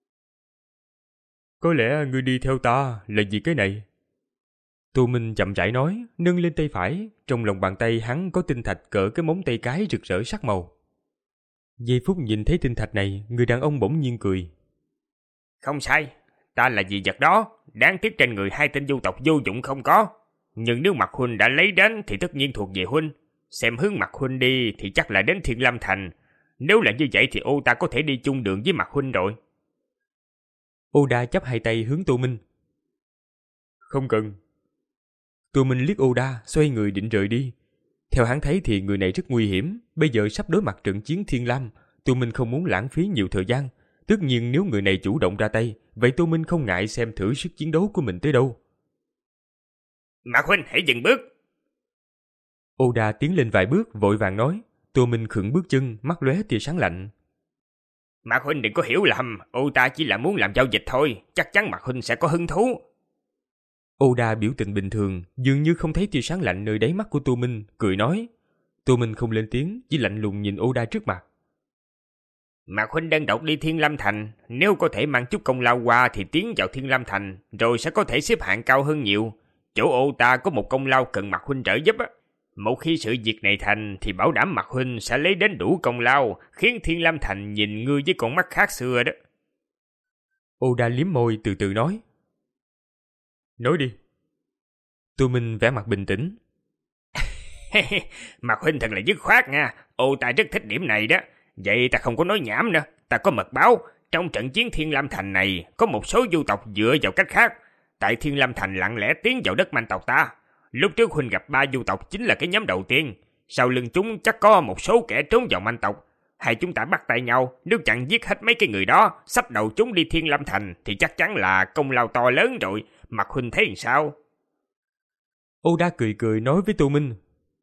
Có lẽ ngươi đi theo ta là vì cái này. Tô Minh chậm rãi nói, nâng lên tay phải, trong lòng bàn tay hắn có tinh thạch cỡ cái móng tay cái rực rỡ sắc màu. Giây phút nhìn thấy tinh thạch này, người đàn ông bỗng nhiên cười. Không sai, ta là vì vật đó, đáng tiếc trên người hai tên du tộc vô dụng không có. Nhưng nếu Mạc huynh đã lấy đến thì tất nhiên thuộc về huynh. Xem hướng Mạc huynh đi thì chắc là đến Thiên Lam Thành. Nếu là như vậy thì ô ta có thể đi chung đường với Mạc huynh rồi. Oda chắp hai tay hướng Tô Minh. Không cần. Tô Minh liếc Oda, xoay người định rời đi. Theo hắn thấy thì người này rất nguy hiểm, bây giờ sắp đối mặt trận chiến Thiên Lam, Tô Minh không muốn lãng phí nhiều thời gian. Tất nhiên nếu người này chủ động ra tay, vậy Tô Minh không ngại xem thử sức chiến đấu của mình tới đâu. Mạc huynh hãy dừng bước. Oda tiến lên vài bước vội vàng nói. Tô Minh khựng bước chân, mắt lóe tia sáng lạnh. Mạc huynh đừng có hiểu lầm, ô ta chỉ là muốn làm giao dịch thôi, chắc chắn Mạc huynh sẽ có hứng thú. Oda biểu tình bình thường, dường như không thấy tia sáng lạnh nơi đáy mắt của Tô Minh, cười nói. Tô Minh không lên tiếng, chỉ lạnh lùng nhìn Oda trước mặt. Mạc huynh đơn độc đi Thiên Lam Thành, nếu có thể mang chút công lao qua thì tiến vào Thiên Lam Thành, rồi sẽ có thể xếp hạng cao hơn nhiều. Chỗ ô ta có một công lao cần Mạc huynh trợ giúp á. Một khi sự việc này thành thì bảo đảm Mạc huynh sẽ lấy đến đủ công lao, khiến Thiên Lam Thành nhìn ngươi với con mắt khác xưa đó. Oda liếm môi từ từ nói. Nói đi. Tô Minh vẻ mặt bình tĩnh. Mạc huynh thật là dứt khoát nha, ô ta rất thích điểm này đó. Vậy ta không có nói nhảm nữa, ta có mật báo. Trong trận chiến Thiên Lam Thành này, có một số du tộc dựa vào cách khác. Tại Thiên Lam Thành lặng lẽ tiến vào đất man tộc ta. Lúc trước huynh gặp ba du tộc chính là cái nhóm đầu tiên. Sau lưng chúng chắc có một số kẻ trốn vào man tộc. Hai chúng ta bắt tay nhau, nếu chẳng giết hết mấy cái người đó, xách đầu chúng đi Thiên Lam Thành thì chắc chắn là công lao to lớn rồi. Mạc huynh thấy làm sao? Oda cười cười nói với Tô Minh.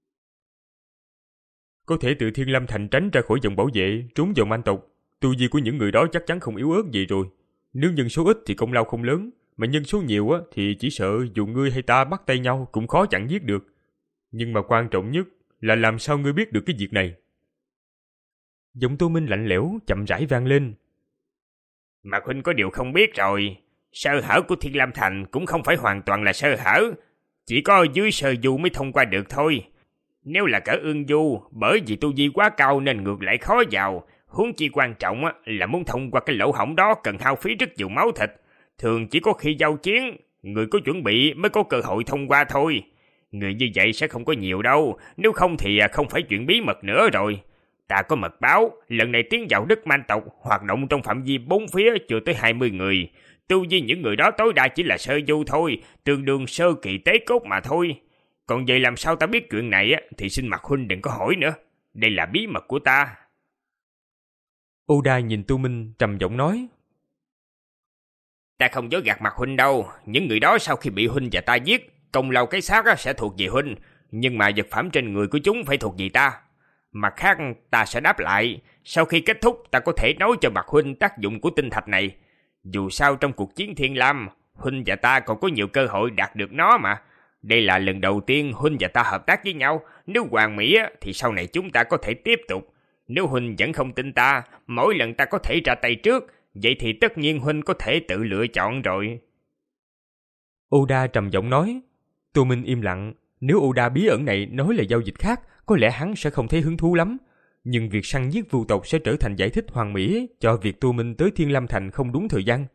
Có thể từ Thiên Lam Thành tránh ra khỏi vòng bảo vệ, trốn vào man tộc. Tu vi của những người đó chắc chắn không yếu ớt gì rồi. Nếu nhân số ít thì công lao không lớn, mà nhân số nhiều á thì chỉ sợ dù ngươi hay ta bắt tay nhau cũng khó chặn giết được. Nhưng mà quan trọng nhất là làm sao ngươi biết được cái việc này. Giọng Tô Minh lạnh lẽo chậm rãi vang lên. Mạc huynh có điều không biết rồi, sơ hở của Thiên Lam Thành cũng không phải hoàn toàn là sơ hở, chỉ có dưới sơ du mới thông qua được thôi. Nếu là cỡ ương du, bởi vì tu vi quá cao nên ngược lại khó vào, huống chi quan trọng là muốn thông qua cái lỗ hổng đó cần hao phí rất nhiều máu thịt. Thường chỉ có khi giao chiến, người có chuẩn bị mới có cơ hội thông qua thôi. Người như vậy sẽ không có nhiều đâu, nếu không thì không phải chuyện bí mật nữa rồi. Ta có mật báo, lần này tiến vào đất man tộc, hoạt động trong phạm vi bốn phía chưa tới hai mươi người. Tu vi những người đó tối đa chỉ là sơ du thôi, tương đương sơ kỳ tế cốt mà thôi. Còn vậy làm sao ta biết chuyện này thì xin Mạc huynh đừng có hỏi nữa. Đây là bí mật của ta. Oda nhìn Tô Minh trầm giọng nói. Ta không dối gạt Mạc huynh đâu, những người đó sau khi bị huynh và ta giết, công lao cái xác sẽ thuộc về huynh, nhưng mà vật phẩm trên người của chúng phải thuộc về ta. Mặt khác ta sẽ đáp lại, sau khi kết thúc ta có thể nói cho Mạc huynh tác dụng của tinh thạch này. Dù sao trong cuộc chiến Thiên Lam, huynh và ta còn có nhiều cơ hội đạt được nó mà. Đây là lần đầu tiên huynh và ta hợp tác với nhau, nếu hoàn mỹ thì sau này chúng ta có thể tiếp tục. Nếu huynh vẫn không tin ta, mỗi lần ta có thể ra tay trước, vậy thì tất nhiên huynh có thể tự lựa chọn rồi. Oda trầm giọng nói. Tô Minh im lặng, nếu Oda bí ẩn này nói là giao dịch khác, có lẽ hắn sẽ không thấy hứng thú lắm. Nhưng việc săn giết vu tộc sẽ trở thành giải thích hoàn mỹ cho việc Tô Minh tới Thiên Lam Thành không đúng thời gian.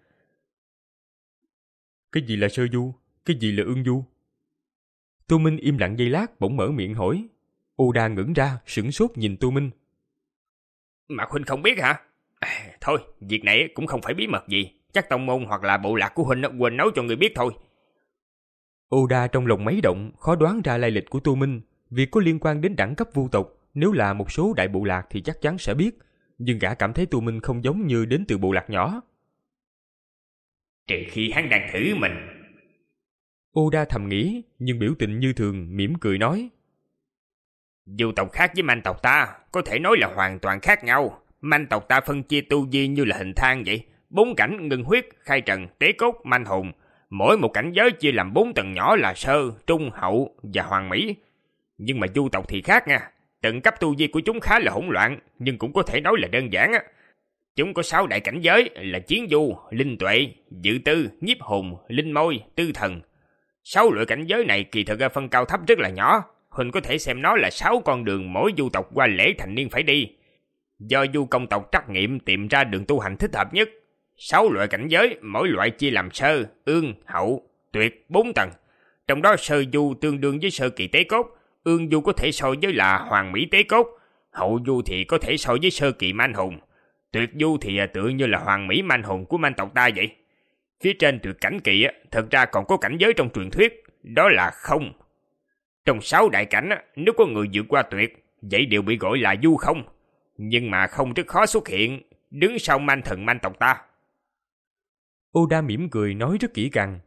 Cái gì là sơ du? Cái gì là ương du? Tô Minh im lặng giây lát bỗng mở miệng hỏi. Oda ngẩng ra, sửng sốt nhìn Tô Minh. Mạc huynh không biết hả? À, thôi, việc này cũng không phải bí mật gì. Chắc tông môn hoặc là bộ lạc của huynh quên nói cho người biết thôi. Oda trong lòng máy động, khó đoán ra lai lịch của Tô Minh. Việc có liên quan đến đẳng cấp vu tộc, nếu là một số đại bộ lạc thì chắc chắn sẽ biết. Nhưng gã cảm thấy Tô Minh không giống như đến từ bộ lạc nhỏ. Trừ khi hắn đang thử mình. Oda thầm nghĩ, nhưng biểu tình như thường, mỉm cười nói. Du tộc khác với man tộc ta, có thể nói là hoàn toàn khác nhau. Man tộc ta phân chia tu vi như là hình thang vậy. Bốn cảnh ngưng huyết, khai trần, tế cốt, manh hồn. Mỗi một cảnh giới chia làm bốn tầng nhỏ là sơ, trung, hậu và hoàn mỹ. Nhưng mà du tộc thì khác nha. Tầng cấp tu vi của chúng khá là hỗn loạn, nhưng cũng có thể nói là đơn giản á. Chúng có sáu đại cảnh giới là chiến du, linh tuệ, dự tư, nhiếp hồn, linh môi, tư thần. Sáu loại cảnh giới này kỳ thực phân cao thấp rất là nhỏ. Huynh có thể xem nó là sáu con đường mỗi du tộc qua lễ thành niên phải đi. Do du công tộc trắc nghiệm tìm ra đường tu hành thích hợp nhất. Sáu loại cảnh giới, mỗi loại chia làm sơ, ương, hậu, tuyệt, bốn tầng. Trong đó sơ du tương đương với sơ kỳ tế cốt, ương du có thể so với là hoàng mỹ tế cốt, hậu du thì có thể so với sơ kỳ man hồn, tuyệt du thì tựa như là hoàng mỹ man hồn của man tộc ta vậy. Phía trên tuyệt cảnh kỳ thật ra còn có cảnh giới trong truyền thuyết, đó là không. Trong sáu đại cảnh, nếu có người vượt qua tuyệt, vậy đều bị gọi là du không. Nhưng mà không rất khó xuất hiện, đứng sau man thần man tộc ta. Oda mỉm cười nói rất kỹ càng.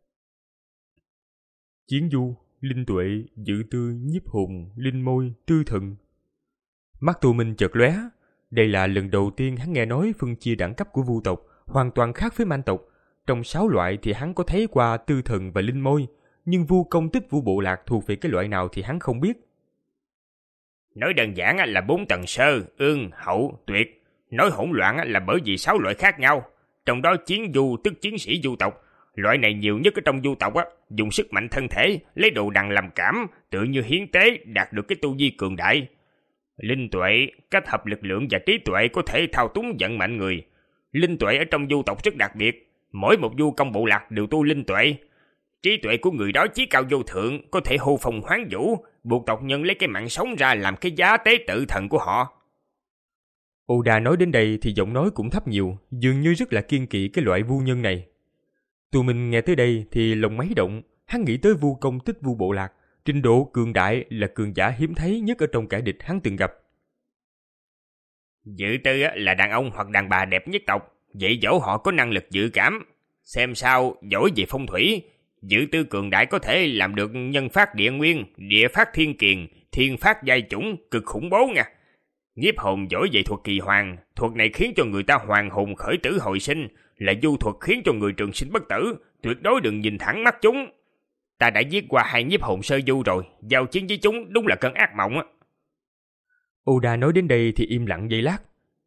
Chiến du, linh tuệ, dự tư, nhiếp hồn, linh môi, tư thần. Mắt Tô Minh chợt lóe. Đây là lần đầu tiên hắn nghe nói phân chia đẳng cấp của vu tộc hoàn toàn khác với man tộc. Trong sáu loại thì hắn có thấy qua tư thần và linh môi, nhưng vu công tích vu bộ lạc thuộc về cái loại nào thì hắn không biết. Nói đơn giản là bốn tầng sơ, ương, hậu, tuyệt. Nói hỗn loạn là bởi vì sáu loại khác nhau. Trong đó chiến du tức chiến sĩ du tộc. Loại này nhiều nhất ở trong du tộc á, dùng sức mạnh thân thể, lấy đồ đằng làm cảm, tự như hiến tế đạt được cái tu vi cường đại. Linh tuệ, kết hợp lực lượng và trí tuệ có thể thao túng vận mệnh người. Linh tuệ ở trong du tộc rất đặc biệt, mỗi một du công bộ lạc đều tu linh tuệ. Trí tuệ của người đó chí cao vô thượng, có thể hô phong hoán vũ, buộc tộc nhân lấy cái mạng sống ra làm cái giá tế tự thần của họ. Oda nói đến đây thì giọng nói cũng thấp nhiều, dường như rất là kiên kỵ cái loại vu nhân này. Tụi mình nghe tới đây thì lòng máy động, hắn nghĩ tới vu công tích vu bộ lạc, trình độ cường đại là cường giả hiếm thấy nhất ở trong kẻ địch hắn từng gặp. Dự tư là đàn ông hoặc đàn bà đẹp nhất tộc, dạy dỗ họ có năng lực dự cảm. Xem sao, giỏi về phong thủy, dự tư cường đại có thể làm được nhân phát địa nguyên, địa phát thiên kiền, thiên phát giai chủng, cực khủng bố nha. Nhiếp hồn giỏi về thuật kỳ hoàng, thuật này khiến cho người ta hoàng hồn khởi tử hồi sinh, là du thuật khiến cho người trường sinh bất tử, tuyệt đối đừng nhìn thẳng mắt chúng. Ta đã giết qua hai nhiếp hồn sơ du rồi, giao chiến với chúng đúng là cơn ác mộng á. Oda nói đến đây thì im lặng giây lát.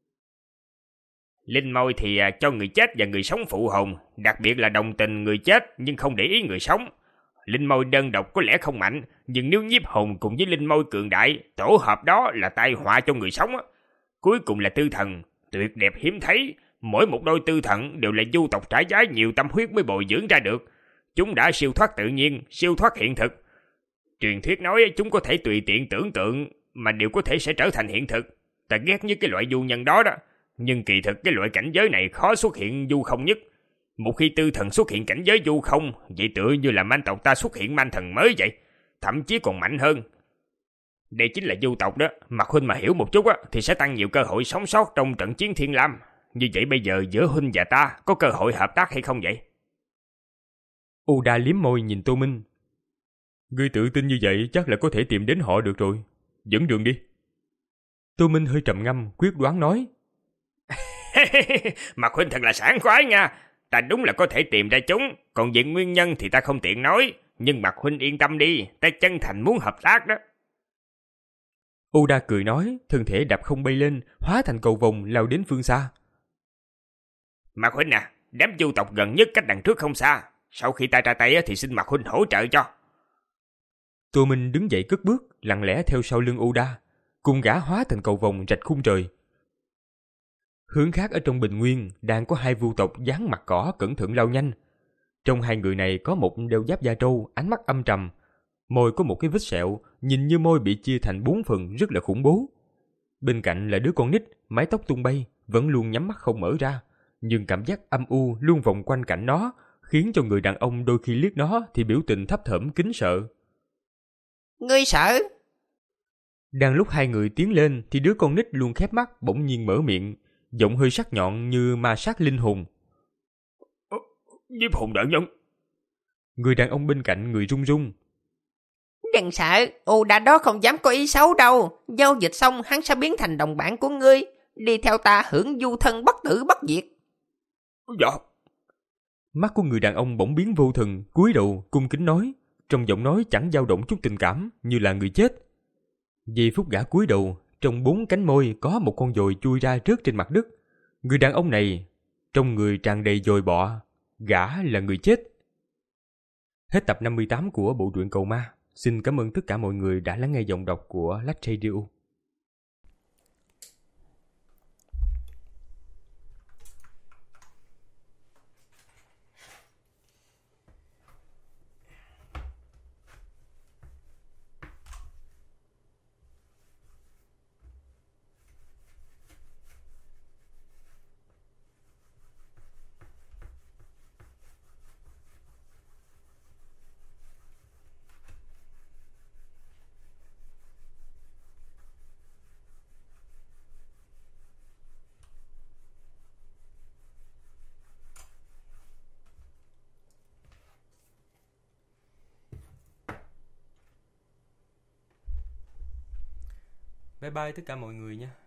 Linh môi thì cho người chết và người sống phụ hồn, đặc biệt là đồng tình người chết nhưng không để ý người sống. Linh môi đơn độc có lẽ không mạnh, nhưng nếu nhiếp hồn cùng với linh môi cường đại, tổ hợp đó là tai họa cho người sống á. Cuối cùng là tư thần, tuyệt đẹp hiếm thấy. Mỗi một đôi tư thần đều là du tộc trả giá nhiều tâm huyết mới bồi dưỡng ra được. Chúng đã siêu thoát tự nhiên, siêu thoát hiện thực. Truyền thuyết nói chúng có thể tùy tiện tưởng tượng mà đều có thể sẽ trở thành hiện thực. Ta ghét nhất cái loại du nhân đó đó. Nhưng kỳ thực cái loại cảnh giới này khó xuất hiện du không nhất. Một khi tư thần xuất hiện cảnh giới du không, vậy tựa như là man tộc ta xuất hiện man thần mới vậy. Thậm chí còn mạnh hơn. Đây chính là du tộc đó. Mặt huynh mà hiểu một chút á, thì sẽ tăng nhiều cơ hội sống sót trong trận chiến Thiên Lam. Như vậy bây giờ giữa huynh và ta có cơ hội hợp tác hay không vậy? Oda liếm môi nhìn Tô Minh. Ngươi tự tin như vậy chắc là có thể tìm đến họ được rồi. Dẫn đường đi. Tô Minh hơi trầm ngâm, quyết đoán nói. Mặt huynh thật là sảng khoái nha. Ta đúng là có thể tìm ra chúng. Còn về nguyên nhân thì ta không tiện nói. Nhưng mặt huynh yên tâm đi, ta chân thành muốn hợp tác đó. Oda cười nói, thân thể đạp không bay lên, hóa thành cầu vồng lao đến phương xa. Mạc huynh à, đám du tộc gần nhất cách đằng trước không xa. Sau khi ta ra tay thì xin Mạc huynh hỗ trợ cho. Tô Minh đứng dậy cất bước, lặng lẽ theo sau lưng Oda, cùng gã hóa thành cầu vồng rạch khung trời. Hướng khác ở trong bình nguyên đang có hai vu tộc dán mặt cỏ cẩn thận lao nhanh. Trong hai người này có một đeo giáp da trâu, ánh mắt âm trầm, môi có một cái vết sẹo, nhìn như môi bị chia thành bốn phần rất là khủng bố. Bên cạnh là đứa con nít, mái tóc tung bay, vẫn luôn nhắm mắt không mở ra, nhưng cảm giác âm u luôn vòng quanh cạnh nó, khiến cho người đàn ông đôi khi liếc nó thì biểu tình thấp thởm kính sợ. Ngươi sợ? Đang lúc hai người tiến lên thì đứa con nít luôn khép mắt bỗng nhiên mở miệng, giọng hơi sắc nhọn như ma sát linh hồn. Nhiếp hồn đại nhân. Người đàn ông bên cạnh người run run. Đừng sợ, Oda đó không dám có ý xấu đâu. Giao dịch xong hắn sẽ biến thành đồng bạn của ngươi. Đi theo ta hưởng du thân bất tử bất diệt. Dạ. Mắt của người đàn ông bỗng biến vô thần, cúi đầu cung kính nói, trong giọng nói chẳng dao động chút tình cảm, như là người chết. Giây phút gã cúi đầu, trong bốn cánh môi có một con dồi chui ra rớt trên mặt đất. Người đàn ông này, trong người tràn đầy dồi bọ, gã là người chết. Hết tập năm mươi tám của bộ truyện Cầu Ma. Xin cảm ơn tất cả mọi người đã lắng nghe giọng đọc của Lách Radio. Bye bye tất cả mọi người nha.